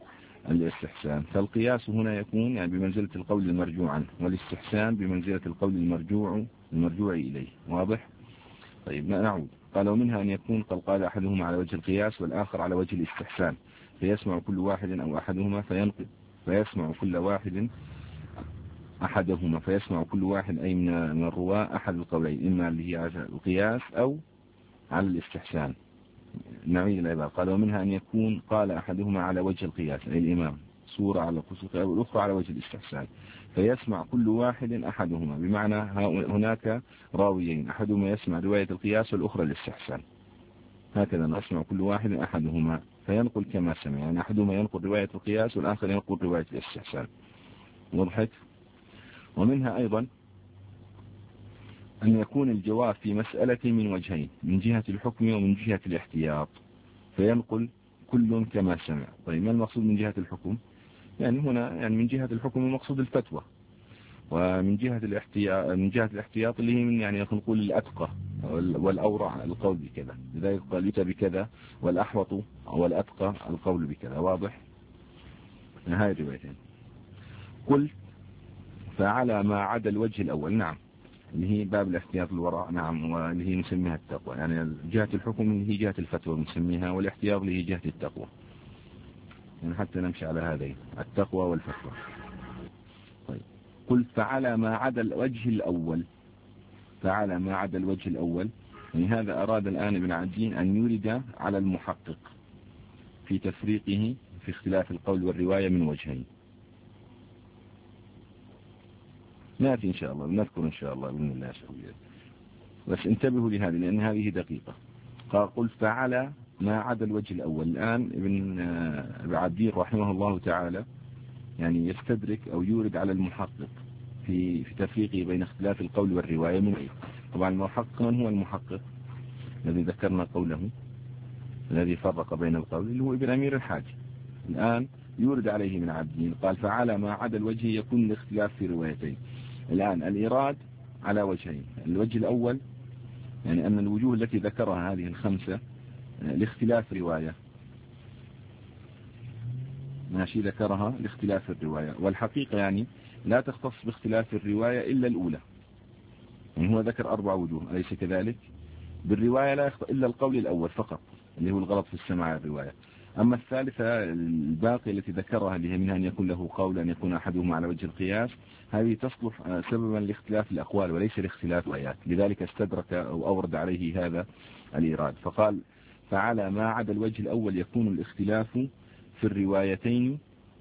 الاستحسان. فالقياس هنا يكون يعني بمنزلة القول المرجوع عنه، والاستحسان بمنزلة القول المرجوع المرجوع إليه. واضح؟ طيب نعود. قال ومنها أن يكون قد قال أحدهما على وجه القياس والآخر على وجه الاستحسان، فيسمع كل واحد أو أحدهما فينقل فيسمع كل واحد أحدهما فيسمع كل واحد أي من الرواة أحد القولين، إما اللي هي على القياس أو على الاستحسان. نعيد العبارة. قال ومنها أن يكون قال أحدهما على وجه القياس أي الإمام صورة على قصة أو الأخرى على وجه الاستحسان، فيسمع كل واحد أحدهما، بمعنى هناك راويين أحدهما يسمع رواية القياس والأخرى الاستحسان، هكذا يسمع كل واحد أحدهما فينقل كما سمع، يعني أحدهما ينقل رواية القياس والآخر ينقل رواية الاستحسان. وضحت؟ ومنها أيضا أن يكون الجواب في مسألة من وجهين، من جهة الحكم ومن جهة الاحتياط، فينقل كل كما سمع. طيب ما المقصود من جهة الحكم؟ يعني هنا يعني من جهة الحكم المقصود الفتوى، ومن جهة الاحتياط من جهة الاحتياط اللي هي من يعني نقول الأتقى والأورع القول بكذا، لذلك قال يؤتى بكذا والأحوط والأتقى القول بكذا. واضح؟ هاي الروايتين. قلت فعلى ما عدا الوجه الأول، نعم اللي هي باب الاحتياط الوراء، نعم، واللي هي نسميها التقوى، يعني جهة الحكم اللي هي جهة الفتوى نسميها، والاحتياط اللي هي جهة التقوى، يعني حتى نمشي على هذين التقوى والفتوى. طيب قلت فعلى ما عدا الوجه الأول، فعلى ما عدا الوجه الأول، يعني هذا أراد الآن ابن عدين أن يرد على المحقق في تفريقه في اختلاف القول والرواية من وجهين. نأتي إن شاء الله نذكر إن شاء الله بإذن الله شوية، بس انتبهوا لهذه لأن هذه دقيقة. قال فعلى ما عدا الوجه الأول. الآن ابن عدين رحمه الله تعالى يعني يستدرك أو يورد على المحقق في في تفريقه بين اختلاف القول والرواية من أي. طبعا المحقق من هو المحقق الذي ذكرنا قوله الذي فرق بين القول اللي هو ابن أمير الحاج. الآن يورد عليه من عدين قال فعلى ما عدا الوجه يكون الاختلاف في روايتين. الآن الإيراد على وجهين، الوجه الأول يعني أن الوجوه التي ذكرها هذه الخمسة لاختلاف رواية، ماشي ذكرها لاختلاف الرواية، والحقيقة يعني لا تختص باختلاف الرواية إلا الأولى، يعني هو ذكر أربع وجوه أليس كذلك؟ بالرواية لا يخطئ إلا القول الأول فقط اللي هو الغلط في السماع الرواية. أما الثالثة الباقي التي ذكرها اللي هي منها أن يكون له قول أن يكون أحدهما على وجه القياس، هذه تصلح سببا لاختلاف الأقوال وليس لاختلاف الآيات، لذلك استدرك أو أورد عليه هذا الإيراد. فقال فعلى ما عدا الوجه الأول يكون الاختلاف في الروايتين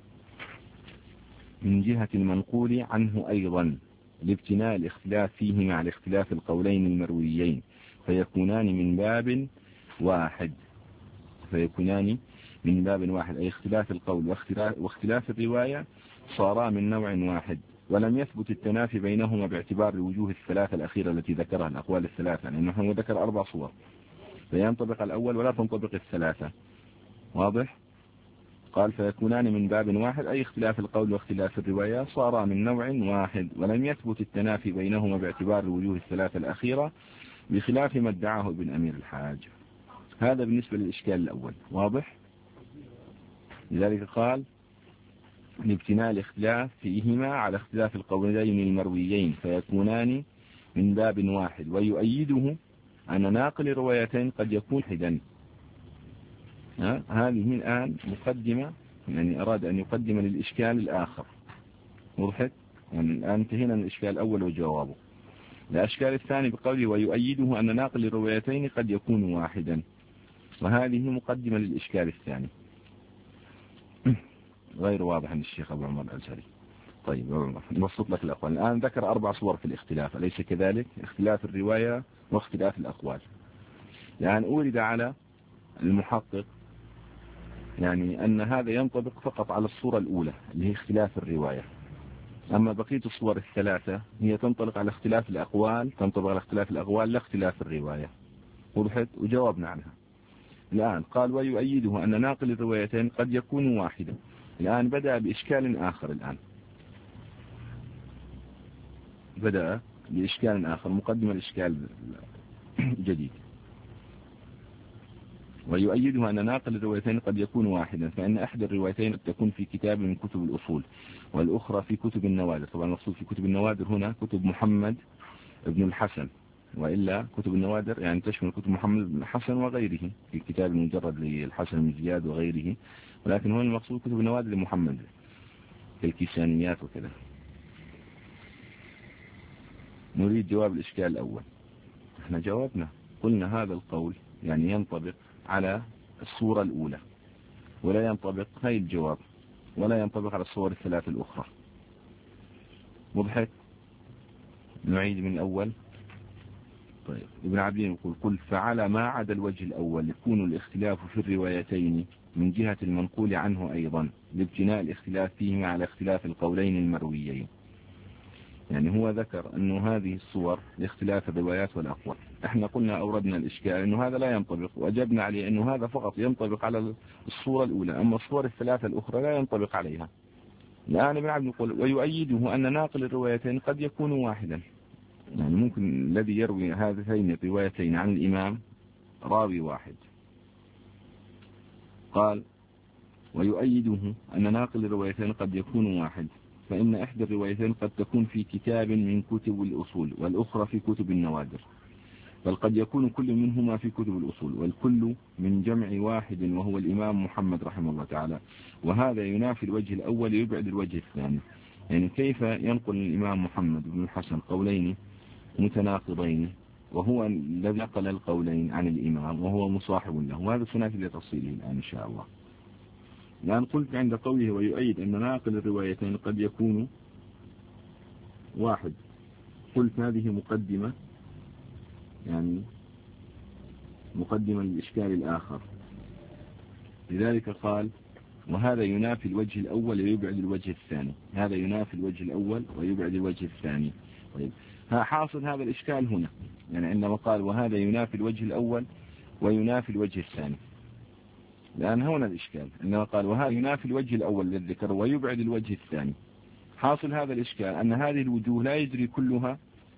من جهة المنقول عنه أيضا لابتناء الاختلاف فيه مع الاختلاف القولين المرويين، فيكونان من باب واحد فيكونان من باب واحد أي اختلاف القول واختلاف, واختلاف الرواية صارا من نوع واحد، ولم يثبت التنافي بينهما باعتبار الوجوه الثلاثة الأخيرة التي ذكرها الأقوال الثلاثة، لأنه يعني ذكر أربع صور فينطبق الأول ولا تنطبق الثلاثة. واضح؟ قال فيكونان من باب واحد أي اختلاف القول واختلاف الرواية صارا من نوع واحد، ولم يثبت التنافي بينهما باعتبار الوجوه الثلاثة الأخيرة بخلاف ما ادعاه ابن أمير الحاج. هذا بالنسبة للإشكال الأول. واضح؟ لذلك قال لابتناء الاختلاف فيهما على اختلاف القولين المرويين فيكونان من باب واحد، ويؤيده أن ناقل الروايتين قد يكون حدا. هذه الآن مقدمة، يعني أراد أن يقدم للإشكال الآخر. وضحت؟ يعني الآن انتهينا من الإشكال الأول وجوابه. الإشكال الثاني بقوله ويؤيده أن ناقل الروايتين قد يكون واحدا، وهذه مقدمة للإشكال الثاني غير واضح عند الشيخ أبو عمر الأزهري. طيب نبسط لك الأقوال. الآن ذكر أربع صور في الاختلاف أليس كذلك؟ اختلاف الرواية واختلاف الأقوال. يعني أورد على المحقق يعني أن هذا ينطبق فقط على الصورة الأولى اللي هي اختلاف الرواية، أما بقية الصور الثلاثة هي تنطلق على اختلاف الأقوال، تنطبق على اختلاف الأقوال لا اختلاف الرواية. وضحت؟ وجاوبنا عنها. الآن قال ويؤيده أن ناقل الروايتين قد يكون واحدا. الآن بدأ بإشكال آخر، الآن بدأ بإشكال آخر مقدمة الإشكال جديد. ويؤيده أن ناقل الروايتين قد يكون واحدا، فإن أحد الروايتين قد تكون في كتاب من كتب الأصول والأخرى في كتب النوادر. طبعا المقصود في كتب النوادر هنا كتب محمد بن الحسن، وإلا كتب النوادر يعني تشمل كتب محمد بن الحسن وغيره في كتاب المجرد للحسن بن زياد وغيره، ولكن هنا المقصود كتب النوادر لمحمد كالكيسانيات وكذا. نريد جواب الإشكال الأول. احنا جاوبنا، قلنا هذا القول يعني ينطبق على الصورة الأولى ولا ينطبق، هاي الجواب، ولا ينطبق على الصور الثلاث الأخرى. وضحت؟ نعيد من الأول. طيب ابن عبدين يقول: قل فعلى ما عدا الوجه الأول يكون الاختلاف في الروايتين من جهة المنقول عنه أيضا لابتناء الاختلاف فيهما على اختلاف القولين المرويين. يعني هو ذكر أنه هذه الصور لاختلاف الروايات والأقوال. احنا قلنا أوردنا الإشكال أنه هذا لا ينطبق، وأجبنا عليه أنه هذا فقط ينطبق على الصورة الأولى، أما الصور الثلاثة الأخرى لا ينطبق عليها. الآن ابن عبد يقول: ويؤيده أن ناقل الروايتين قد يكون واحدا، يعني ممكن الذي يروي هذين الروايتين عن الإمام راوي واحد. قال: ويؤيده أن ناقل الروايتين قد يكون واحد، فإن إحدى الروايتين قد تكون في كتاب من كتب الأصول والأخرى في كتب النوادر، بل قد يكون كل منهما في كتب الأصول، والكل من جمع واحد وهو الإمام محمد رحمه الله تعالى، وهذا ينافي الوجه الأول يبعد الوجه الثاني. يعني كيف ينقل الإمام محمد بن الحسن قولين متناقضين وهو الذي نقل القولين عن الإمام وهو مصاحب له؟ وهذا سنأتي لتفصيله الآن إن شاء الله. الآن قلت عند قوله ويؤيد أن ناقل الروايتين قد يكون واحد، قلت هذه مقدمة، يعني مقدمة للإشكال الآخر. لذلك قال: وهذا ينافي الوجه الأول ويبعد الوجه الثاني. هذا ينافي الوجه الأول ويبعد الوجه الثاني. طيب حاصل هذا الإشكال هنا، يعني عندما قال وهذا ينافي الوجه الأول وينافي الوجه الثاني، لأن هنا الإشكال عندما قال وهذا ينافي الوجه الأول للذكر ويبعد الوجه الثاني. حاصل هذا الإشكال أن هذه الوجوه لا يجري كلها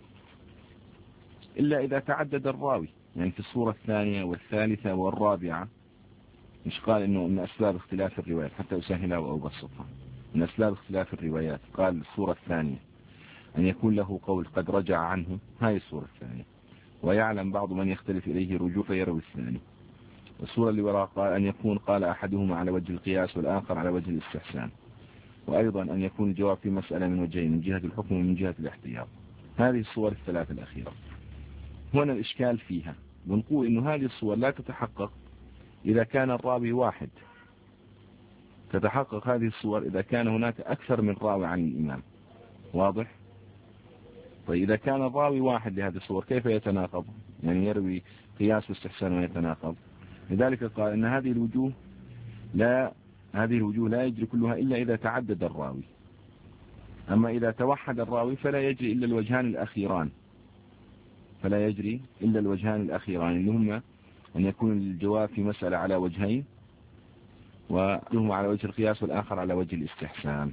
إلا إذا تعدد الراوي، يعني في الصورة الثانية والثالثة والرابعة. مش قال إنه من أسباب اختلاف الروايات، حتى أسهلها وأبسطها، من أسباب اختلاف الروايات قال الصورة الثانية أن يكون له قول قد رجع عنه، هاي الصورة الثانية، ويعلم بعض من يختلف إليه رجوع فيروي الثاني. الصورة اللي وراء قال أن يكون قال أحدهما على وجه القياس والآخر على وجه الاستحسان، وأيضا أن يكون الجواب في مسألة من وجهين، من جهة الحكم ومن جهة الاحتياط. هذه الصور الثلاثة الأخيرة هنا الإشكال فيها. بنقول إنه هذه الصور لا تتحقق إذا كان الراوي واحد، تتحقق هذه الصور إذا كان هناك أكثر من راوي عن الإمام. واضح؟ طيب إذا كان الراوي واحد لهذه الصور كيف يتناقض؟ يعني يروي قياس واستحسان ويتناقض. لذلك قال إن هذه الوجوه لا هذه الوجوه لا يجري كلها إلا إذا تعدد الراوي، أما إذا توحد الراوي فلا يجري إلا الوجهان الأخيران، فلا يجري إلا الوجهان الأخيران اللي هما أن يكون الجواب في مسألة على وجهين، وهما على وجه القياس والآخر على وجه الاستحسان.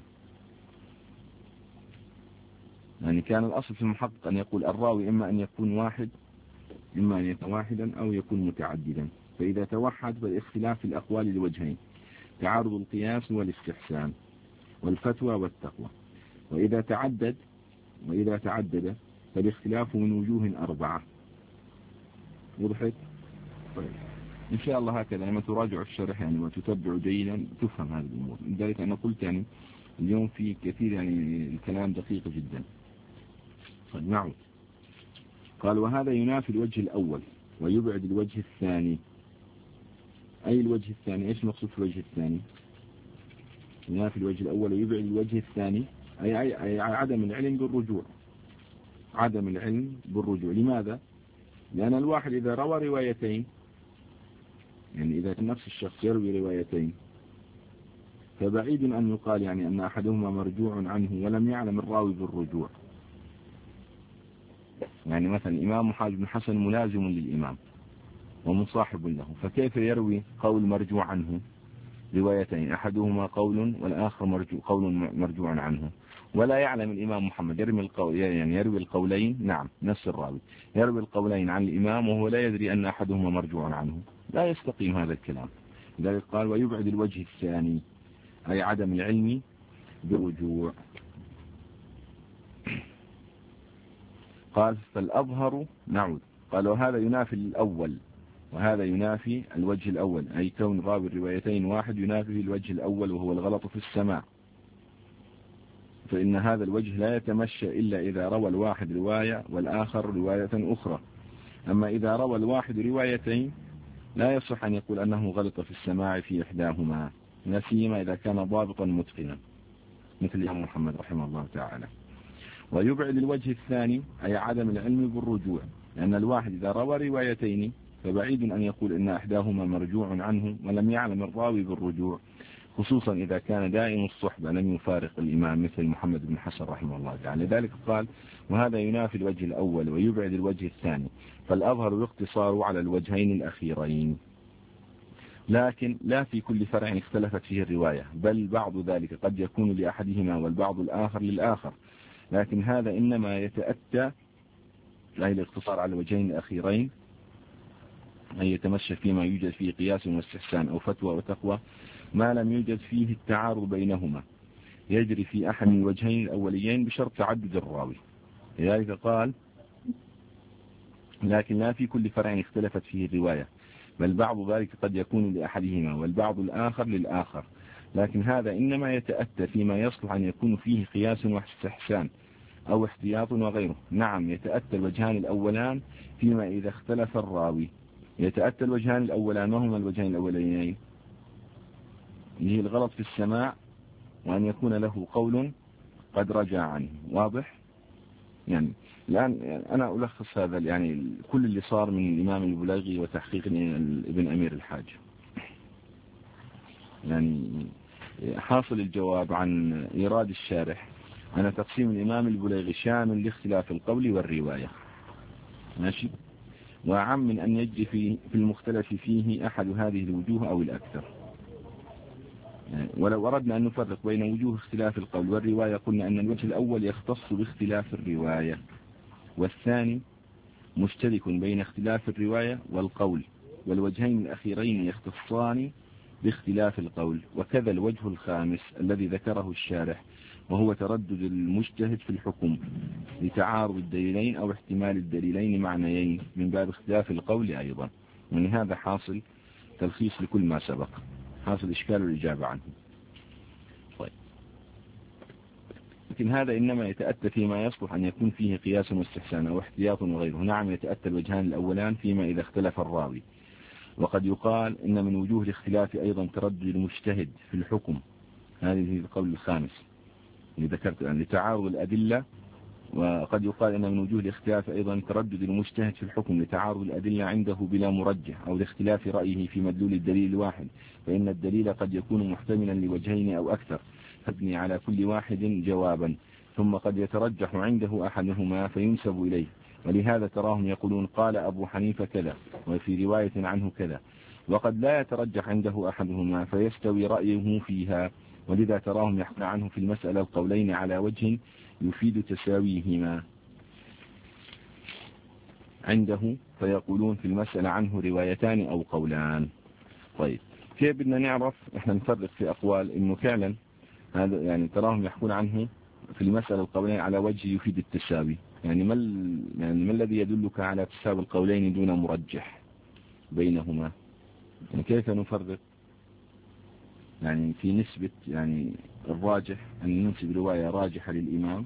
يعني كان الأصل في المحقق أن يقول الراوي إما أن يكون واحد إما أن يكون واحدا أو يكون متعددا. فإذا توحد فالاختلاف في الأقوال لوجهين: تعارض القياس والاستحسان والفتوى والتقوى. وإذا تعدد وإذا تعدد فالاختلاف من وجوه أربعة. وضحت؟ طيب إن شاء الله هكذا لما تراجع الشرح يعني وتتبع جيدا تفهم هذه الأمور. لذلك أنا قلت يعني اليوم في كثير يعني الكلام دقيق جدا. طيب نعود. قال وهذا ينافي الوجه الأول ويبعد الوجه الثاني. أي الوجه الثاني؟ إيش المقصود في الوجه الثاني؟ ينافي الوجه الأول ويبعد الوجه الثاني أي, أي, أي عدم العلم بالرجوع. عدم العلم بالرجوع. لماذا؟ لأن الواحد إذا روى روايتين، يعني إذا نفس الشخص يروي روايتين، فبعيد أن يقال يعني أن أحدهما مرجوع عنه ولم يعلم الراوي بالرجوع. يعني مثلا الإمام محمد بن حسن ملازم للإمام ومصاحب له، فكيف يروي قول مرجوع عنه روايتين، أحدهما قول والآخر مرجوع قول مرجوع عنه، ولا يعلم الإمام محمد يروي القول يعني يروي القولين، نعم نفس الراوي يروي القولين عن الإمام وهو لا يدري أن أحدهما مرجوع عنه. لا يستقيم هذا الكلام. لذلك قال ويبعد الوجه الثاني أي عدم العلم بالرجوع. قال فالأظهر نعود. قال وهذا ينافي الأول، وهذا ينافي الوجه الأول، أي كون راوي الروايتين واحد ينافي الوجه الأول وهو الغلط في السماع، فإن هذا الوجه لا يتمشى إلا إذا روى الواحد رواية والآخر رواية أخرى. أما إذا روى الواحد روايتين لا يصح أن يقول أنه غلط في السماع في إحداهما، لا سيما إذا كان ضابطا متقنا مثل الإمام محمد رحمه الله تعالى. ويبعد الوجه الثاني أي عدم العلم بالرجوع، لأن الواحد إذا روى روايتين فبعيد أن يقول إن إحداهما مرجوع عنه ولم يعلم الراوي بالرجوع، خصوصا إذا كان دائم الصحبة لم يفارق الإمام مثل محمد بن حسن رحمه الله تعالى. لذلك قال وهذا ينافي الوجه الأول ويبعد الوجه الثاني، فالأظهر الاقتصار على الوجهين الأخيرين، لكن لا في كل فرع اختلفت فيه الرواية، بل بعض ذلك قد يكون لأحدهما والبعض الآخر للآخر، لكن هذا إنما يتأتى أي الاقتصار على الوجهين الأخيرين أن يتمشى فيما يوجد فيه قياس واستحسان أو فتوى وتقوى ما لم يوجد فيه التعارض بينهما، يجري في أحد من الوجهين الأوليين بشرط تعدد الراوي. لذلك قال لكن لا في كل فرع اختلفت فيه الرواية، بل بعض ذلك قد يكون لأحدهما والبعض الآخر للآخر، لكن هذا إنما يتأتى فيما يصلح أن يكون فيه قياس واستحسان أو احتياط وغيره. نعم يتأتى الوجهان الأولان فيما إذا اختلف الراوي. يتأتى الوجهان الأولان، ما هما الوجهان الأولين؟ اللي هي الغلط في السماع وأن يكون له قول قد رجع عنه. واضح؟ يعني الآن أنا ألخص هذا يعني كل اللي صار من الإمام البلاغي وتحقيق ابن أمير الحاج. يعني حاصل الجواب عن إيراد الشارح أن تقسيم الإمام البلاغي شامل لاختلاف القول والرواية، ماشي، وأعم من أن يجري في في المختلف فيه أحد هذه الوجوه أو الأكثر. ولو أردنا أن نفرق بين وجوه اختلاف القول والرواية قلنا أن الوجه الأول يختص باختلاف الرواية، والثاني مشترك بين اختلاف الرواية والقول، والوجهين الأخيرين يختصان باختلاف القول. وكذا الوجه الخامس الذي ذكره الشارح وهو تردد المجتهد في الحكم لتعارض الدليلين أو احتمال الدليلين معنيين من باب اختلاف القول أيضا. يعني هذا حاصل تلخيص لكل ما سبق، حاصل إشكال الإجابة عنه. طيب، لكن هذا إنما يتأتى فيما يصلح أن يكون فيه قياس واستحسان أو احتياط وغيره. نعم يتأتى الوجهان الأولان فيما إذا اختلف الراوي، وقد يقال إن من وجوه الاختلاف أيضا تردد المجتهد في الحكم، هذه القول الخامس اللي ذكرت الآن لتعارض الأدلة. وقد يقال إن من وجوه الاختلاف أيضا تردد المجتهد في الحكم لتعارض الأدلة عنده بلا مرجح أو لاختلاف رأيه في مدلول الدليل الواحد، فإن الدليل قد يكون محتملا لوجهين أو أكثر فابني على كل واحد جوابا، ثم قد يترجح عنده أحدهما فينسب إليه، ولهذا تراهم يقولون قال أبو حنيفة كذا وفي رواية عنه كذا، وقد لا يترجح عنده أحدهما فيستوي رأيه فيها، ولذا تراهم يحكون عنه في المسألة القولين على وجه يفيد تساويهما عنده، فيقولون في المسألة عنه روايتان أو قولان. طيب، كيف بدنا نعرف احنا نفرق في أقوال إنه فعلا هذا يعني تراهم يحكون عنه في المسألة القولين على وجه يفيد التساوي؟ يعني ما يعني ما الذي يدلك على تساوي القولين دون مرجح بينهما؟ يعني كيف نفرق يعني في نسبة يعني الراجح أن ننسب رواية راجحة للإمام،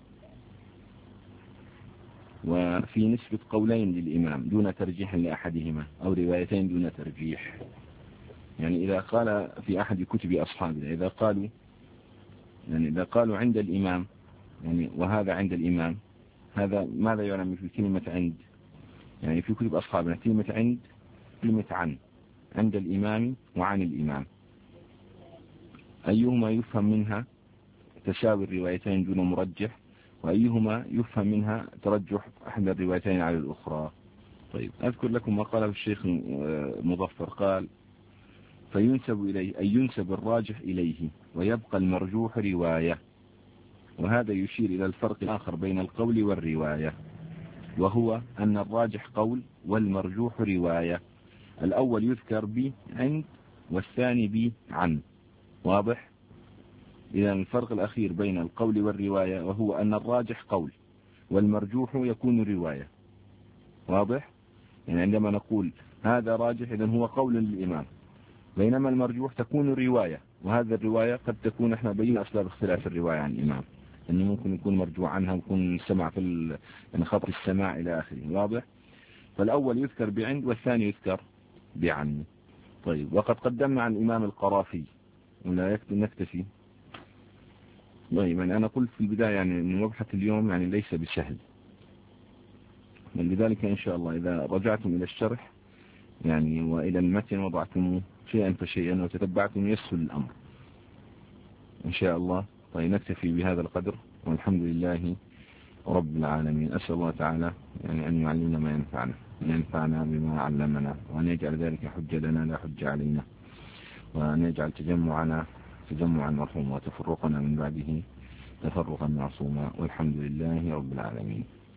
وفي نسبة قولين للإمام دون ترجيح لأحدهما أو روايتين دون ترجيح؟ يعني إذا قال في أحد كتب أصحابنا إذا قالوا يعني إذا قالوا عند الإمام يعني وهذا عند الإمام، هذا ماذا يعني في كلمة عند؟ يعني في كتب أصحابنا كلمة عند كلمة عن، عند الإمام وعن الإمام، أيهما يفهم منها تساوي الروايتين دون مرجح، وأيهما يفهم منها ترجح أحد الروايتين على الأخرى؟ طيب، أذكر لكم ما قاله الشيخ مظفر، قال فينسب إليه أي ينسب الراجح إليه ويبقى المرجوح رواية، وهذا يشير إلى الفرق الآخر بين القول والرواية، وهو أن الراجح قول والمرجوح رواية، الأول يذكر ب عند والثاني ب عن. واضح؟ إذا الفرق الأخير بين القول والرواية وهو أن الراجح قول والمرجوح يكون رواية. واضح؟ يعني عندما نقول هذا راجح إذن هو قول للإمام، بينما المرجوح تكون رواية، وهذا الرواية قد تكون احنا بين أسباب اختلاف الرواية عن الإمام، أنه ممكن يكون مرجوع عنها ويكون سمع في ال... يعني خط السماع إلى آخره. واضح؟ فالأول يذكر بعند والثاني يذكر بعن. طيب، وقد قدمنا عن الإمام القرافي ولا يكفي نكتفي. طيب، يعني أنا قلت في البداية يعني أن مبحث اليوم يعني ليس بسهل، لذلك إن شاء الله إذا رجعتم إلى الشرح يعني وإلى المتن وضعتم شيئا فشيئا وتتبعتم يسهل الأمر إن شاء الله. طيب، نكتفي بهذا القدر والحمد لله رب العالمين. أسأل الله تعالى يعني أن يعلمنا ما ينفعنا، أن ينفعنا بما علمنا، وأن يجعل ذلك حجة لنا لا حجة علينا، وأن يجعل تجمعنا تجمعا مرحوما وتفرقنا من بعده تفرقا معصوما، والحمد لله رب العالمين.